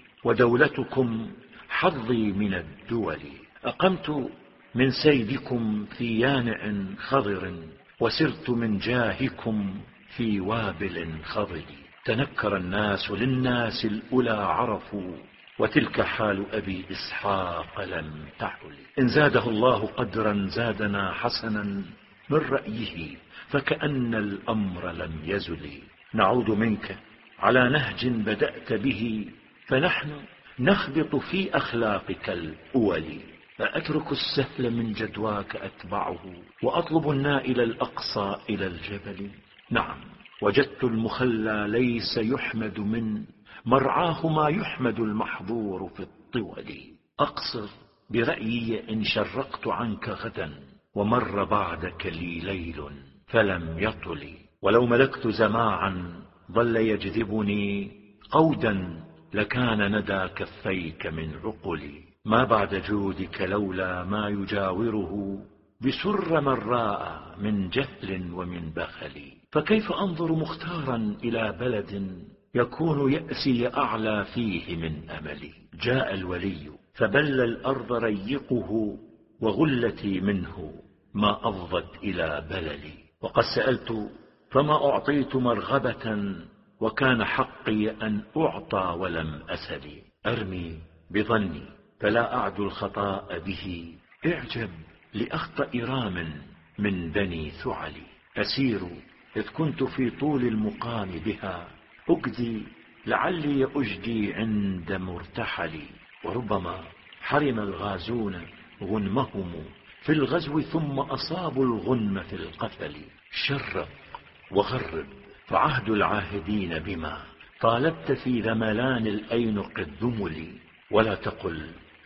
ودولتكم حظي من الدول. أقمت من سيدكم في يانع خضر، وسرت من جاهكم في وابل خضر. تنكر الناس للناس الأولى عرفوا، وتلك حال أبي إسحاق لم تعل. إن زاده الله قدرا زادنا حسنا من رأيه، فكأن الأمر لم يزل. نعود منك على نهج بدأت به، فنحن نخبط في أخلاقك الأول. فأترك السهل من جدواك أتبعه، وأطلب النائل الأقصى إلى الجبل. نعم، وجدت المخلى ليس يحمد من مرعاه ما يحمد المحظور في الطول. أقصر برأيي إن شرقت عنك غدا، ومر بعدك لي ليل فلم يطل. ولو ملكت زماعا ظل يجذبني قودا، لكان ندى كفيك من عقلي. ما بعد جودك لولا ما يجاوره، بسر من راء من جهل ومن بخل. فكيف أنظر مختارا إلى بلد، يكون يأسي أعلى فيه من أملي. جاء الولي فبل الأرض ريقه، وغلتي منه ما أفضت إلى بللي. وقد سألت فما أعطيت مرغبة، وكان حقي أن أعطى ولم أسل. أرمي بظني فلا أعد الخطاء به، اعجب لأخطأ رام من بني ثعل. أسير إذ كنت في طول المقام بها، أجدي لعلي أجدي عند مرتحلي. وربما حرم الغازون غنمهم في الغزو، ثم أصابوا الغنم في القتل. شرق وغرب فعهد العاهدين بما طالبت في ذملان الأينق الذمل. ولا تقل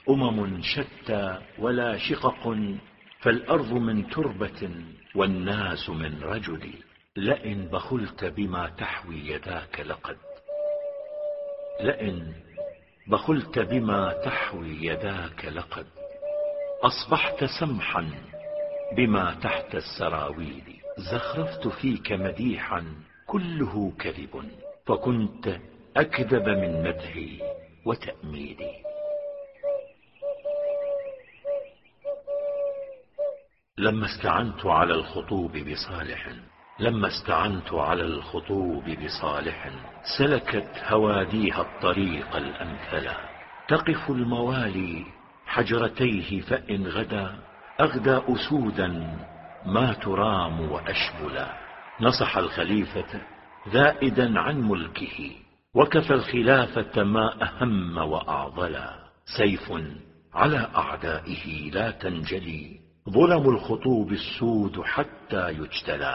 شتى ولا شقق، فالأرض من تربة والناس من رجل. لئن بخلت بما تحوي يداك لقد، لئن بخلت بما تحوي يداك لقد، أصبحت سمحا بما تحت السراويل. زخرفت فيك مديحا كله كذب، فكنت أكذب من مدحي وتأميلي. لما استعنت على الخطوب بصالح، لما استعنت على الخطوب بصالح، سلكت هواديها الطريق الأمثل. تقف الموالي حجرتيه فإن غدا، أغدى أسودا ما ترام وأشبلا. نصح الخليفة ذائدا عن ملكه، وكفى الخلافة ما أهم وأعضلا. سيف على أعدائه لا تنجلي، ظلم الخطوب السود حتى يجتلى.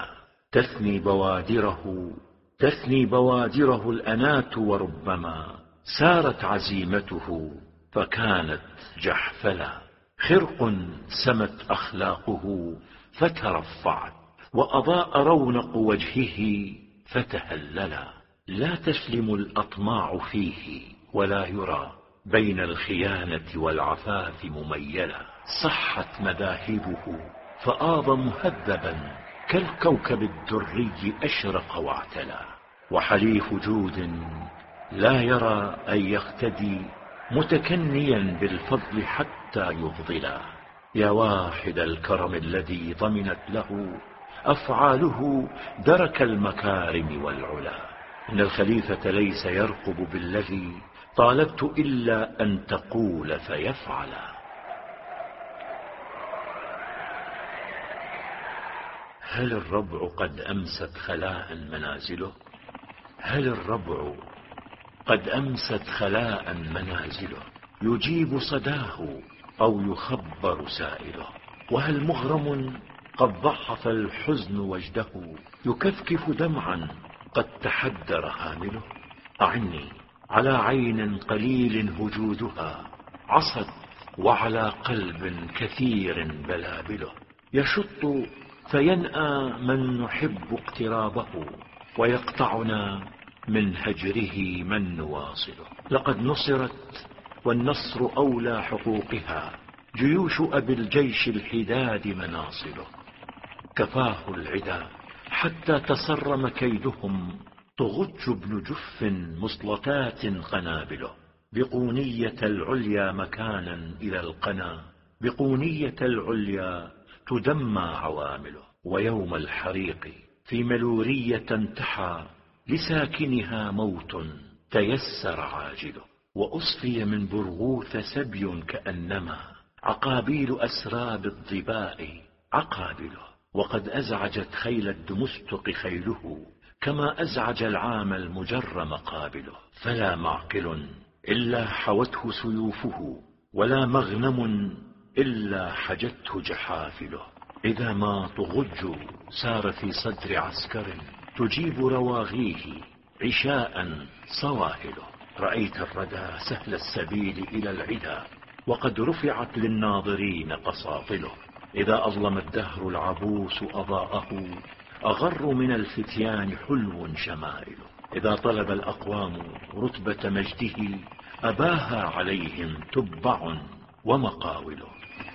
تثني بوادره الأنات، وربما سارت عزيمته فكانت جحفلا. خرق سمت أخلاقه فترفعت، وأضاء رونق وجهه فتهللا. لا تسلم الأطماع فيه ولا يرى بين الخيانة والعفاف مميلا. صحت مذاهبه فآض مهذبا كالكوكب الدري أشرق واعتلى. وحليف جود لا يرى أن يقتدي متكنيا بالفضل حتى يفضلا. يا واحد الكرم الذي ضمنت له أفعاله درك المكارم والعلا. إن الخليفة ليس يرقب بالذي طالبت إلا أن تقول فيفعلا. هل الربع قد أمست خلاء منازله؟ هل الربع قد أمست خلاء منازله؟ يجيب صداه أو يخبر سائله. وهل مغرم قد ضعف الحزن وجده يكفكف دمعا قد تحدر هامله؟ أعني على عين قليل هجودها عصت وعلى قلب كثير بلابله. يشط فينأى من نحب اقترابه ويقطعنا من هجره من نواصله. لقد نصرت والنصر أولى حقوقها جيوش أبي الجيش الحداد مناصله. كفاه العدا حتى تصرم كيدهم تغج ابن جف مصلتات قنابله. بقونية العليا مكانا إلى القنا بقونية العليا تدمى عوامله. ويوم الحريق في ملورية انتحى لساكنها موت تيسر عاجله. وأصفي من برغوث سبي كأنما عقابيل أسراب الضباء عقابله. وقد أزعجت خيل الدمستق خيله كما أزعج العام المجر مقابله. فلا معقل إلا حوته سيوفه ولا مغنم إلا حجته جحافله. إذا ما تغج سار في صدر عسكر تجيب رواغيه عشاء صواهله. رأيت الردى سهل السبيل إلى العدا وقد رفعت للناظرين قساطله. إذا أظلم الدهر العبوس أضاءه أغر من الفتيان حلو شمائله. إذا طلب الأقوام رتبة مجده أباها عليهم تبع ومقاوله.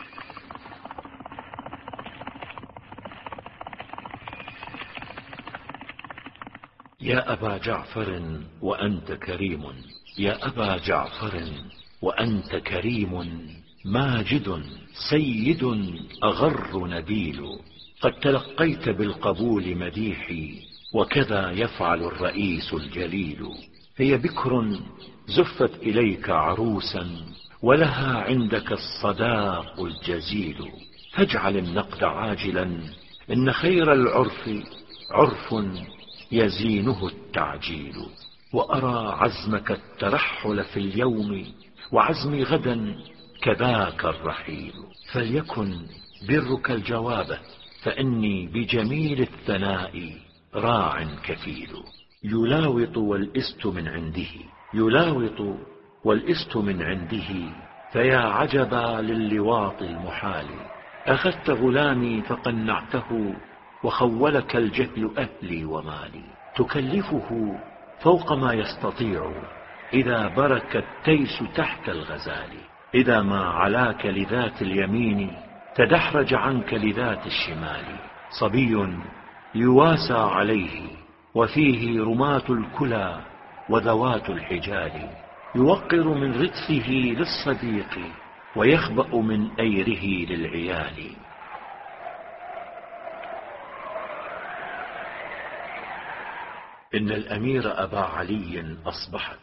يا أبا جعفر وأنت كريم، يا أبا جعفر وأنت كريم ماجد سيد أغر نبيل. قد تلقيت بالقبول مديحي وكذا يفعل الرئيس الجليل. هي بكر زفت إليك عروسا ولها عندك الصداق الجزيل. فاجعل النقد عاجلا إن خير العرف عرف يزينه التعجيل. وأرى عزمك الترحل في اليوم وعزمي غدا كذاك الرحيل. فليكن برك الجواب فإني بجميل الثناء راع كفيل. يلاوط والإست من عنده، يلاوط والإست من عنده. فيا عجبا للواط المحال. أخذت غلامي فقنعته وخولك الجهل أهلي ومالي. تكلفه فوق ما يستطيع إذا برك التيس تحت الغزال. إذا ما علاك لذات اليمين تدحرج عنك لذات الشمال. صبي يواسى عليه وفيه رماة الكلى وذوات الحجال. يوقر من رتفه للصديق ويخبأ من أيره للعيال. إن الأمير أبا علي أصبحت،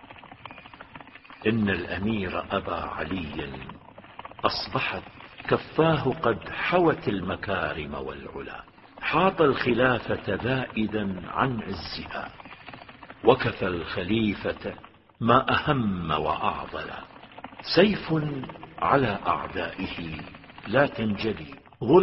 إن الأمير أبا علي أصبحت كفاه قد حوت المكارم والعلا. حاط الخلافة ذائدا عن عزها وكفى الخليفة ما أهم وأعضل. سيف على أعدائه لا تنجلي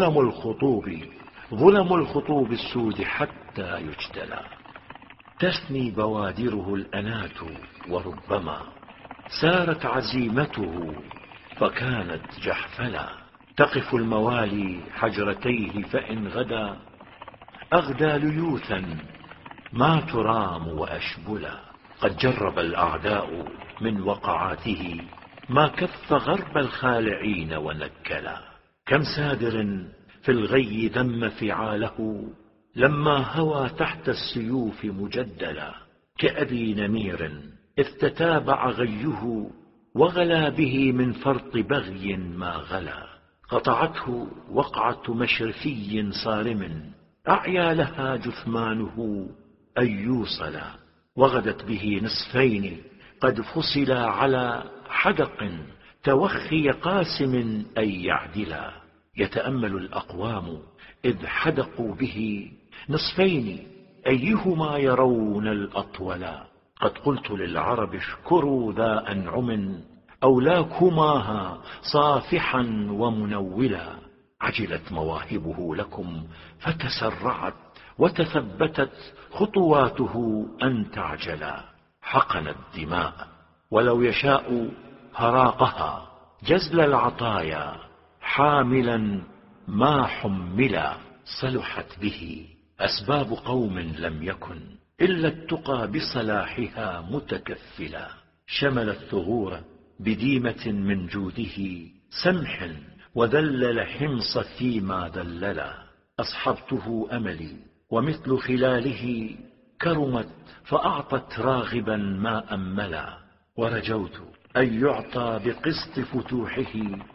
ظلم الخطوب السود حتى يجتلى. تثني بوادره الأنات وربما سارت عزيمته فكانت جحفلا. تقف الموالي حجرتيه فإن غدا أغدى ليوثا ما ترام وأشبلا. قد جرب الأعداء من وقعاته ما كف غرب الخالعين ونكلا. كم سادر في الغي ذم فعاله لما هوى تحت السيوف مجدلا. كأبي نمير إذ تتابع غيه وغلا به من فرط بغي ما غلا. قطعته وقعة مشرفي صارم أعيا لها جثمانه أن يوصلا. وغدت به نصفين قد فصلا على حدق توخي قاسم أن يعدلا. يتأمل الأقوام إذ حدقوا به نصفين أيهما يرون الأطولا. قد قلت للعرب اشكروا ذا أنعم أولاكماها صافحا ومنولا. عجلت مواهبه لكم فتسرعت وتثبتت خطواته أن تعجلا. حقن الدماء ولو يشاء هراقها جزل العطايا حاملا ما حملا. صلحت به أسباب قوم لم يكن إلا التقى بصلاحها متكفلا. شمل الثغور بديمة من جوده سمح وذلل حمص فيما ذللا. أصحبته أملي ومثل خلاله كرمت فأعطت راغبا ما أملا. ورجوت أن يعطى بقسط فتوحه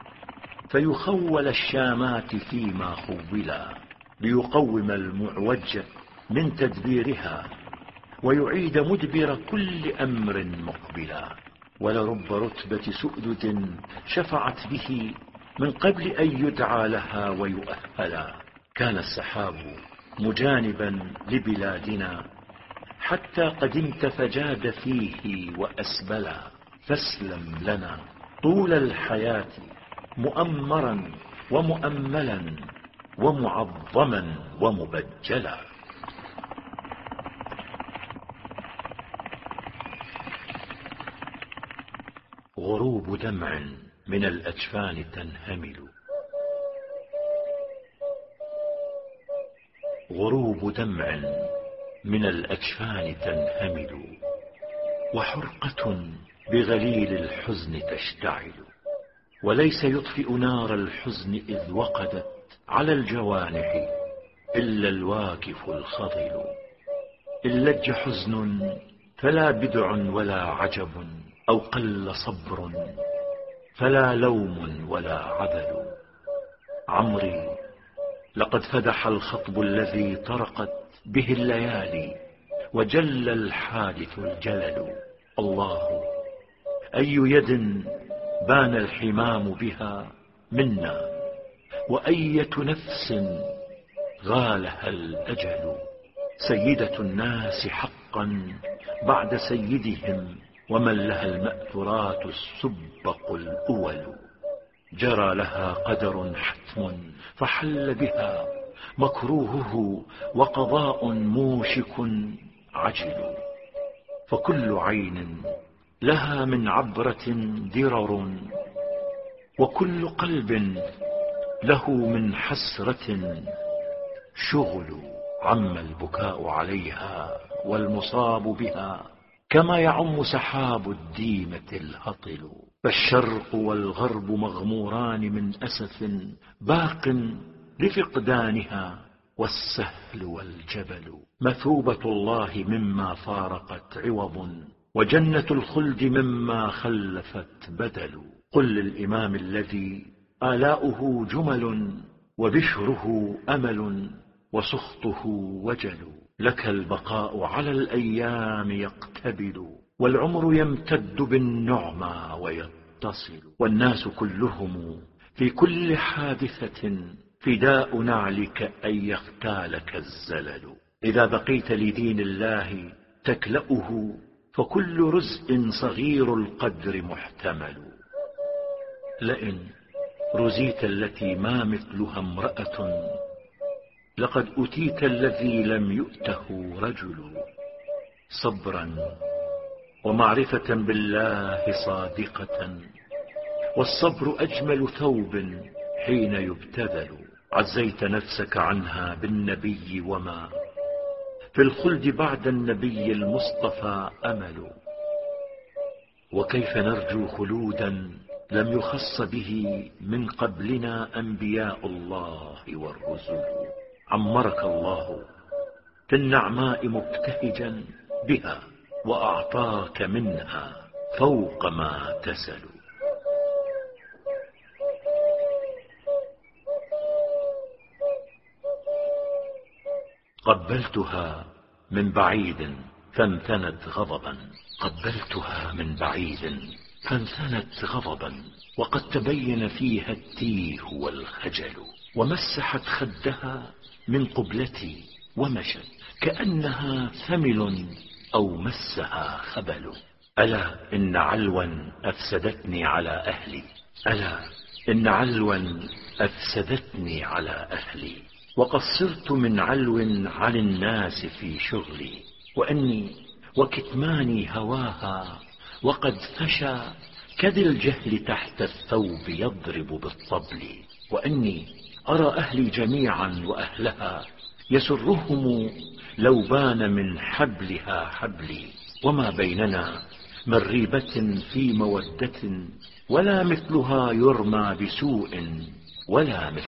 فيخول الشامات فيما خولا. ليقوم المعوج من تدبيرها ويعيد مدبر كل أمر مقبلا. ولرب رتبة سؤدد شفعت به من قبل أن يدعى لها ويؤهلا. كان السحاب مجانبا لبلادنا حتى قدمت فجاد فيه وأسبلا. فاسلم لنا طول الحياة مؤمرا ومؤملا ومعظما ومبجلا. غروب دمع من الأجفان تنهمل. غروب دمع من الأجفان تنهمل وحرقة بغليل الحزن تشتعل. وليس يطفئ نار الحزن إذ وقدت على الجوانح إلا الواكف الخضل. إن لج حزن فلا بدع ولا عجب أو قل صبر فلا لوم ولا عذل. عمري لقد فدح الخطب الذي طرقت به الليالي وجل الحادث الجلل. الله أي يد بان الحمام بها منا وأية نفس غالها الأجل. سيدة الناس حقا بعد سيدهم ومن لها المأثورات السبق الأول. جرى لها قدر حتم فحل بها مكروهه وقضاء موشك عجل. فكل عين لها من عبرة درر وكل قلب له من حسرة شغل. عم البكاء عليها والمصاب بها كما يعم سحاب الديمة الهطل. فالشرق والغرب مغموران من أسف باق لفقدانها والسهل والجبل. مثوبة الله مما فارقت عوض وجنة الخلد مما خلفت بدل. قل للإمام الذي آلاؤه جمل وبشره أمل وسخطه وجل. لك البقاء على الأيام يقتبل والعمر يمتد بالنعمى ويتصل. والناس كلهم في كل حادثة فداء نعلك أن يغتالك الزلل. إذا بقيت لدين الله تكلأه فكل رزء صغير القدر محتمل. لئن رزيت التي ما مثلها امرأة لقد أتيت الذي لم يؤته رجل. صبرا ومعرفة بالله صادقة والصبر أجمل ثوب حين يبتذل. عزيت نفسك عنها بالنبي وما في الخلد بعد النبي المصطفى أمل. وكيف نرجو خلودا لم يخص به من قبلنا أنبياء الله والرسل. عمرك الله في النعماء مبتهجا بها، وأعطاك منها فوق ما تسل. قبلتها من بعيد فانثنت غضبا، قبلتها من بعيد فانثنت غضبا، وقد تبين فيها التيه والخجل. ومسحت خدها من قبلتي ومشت كأنها ثمل أو مسها خبل. ألا إن علوا أفسدتني على أهلي، ألا إن علوا أفسدتني على أهلي. وقصرت من علو عن الناس في شغلي، وأني وكتماني هواها وقد فشى كذي الجهل تحت الثوب يضرب بالطبل. وأني أرى أهلي جميعا وأهلها يسرهم لو بان من حبلها حبلي. وما بيننا من ريبة في مودة، ولا مثلها يرمى بسوء ولا مثل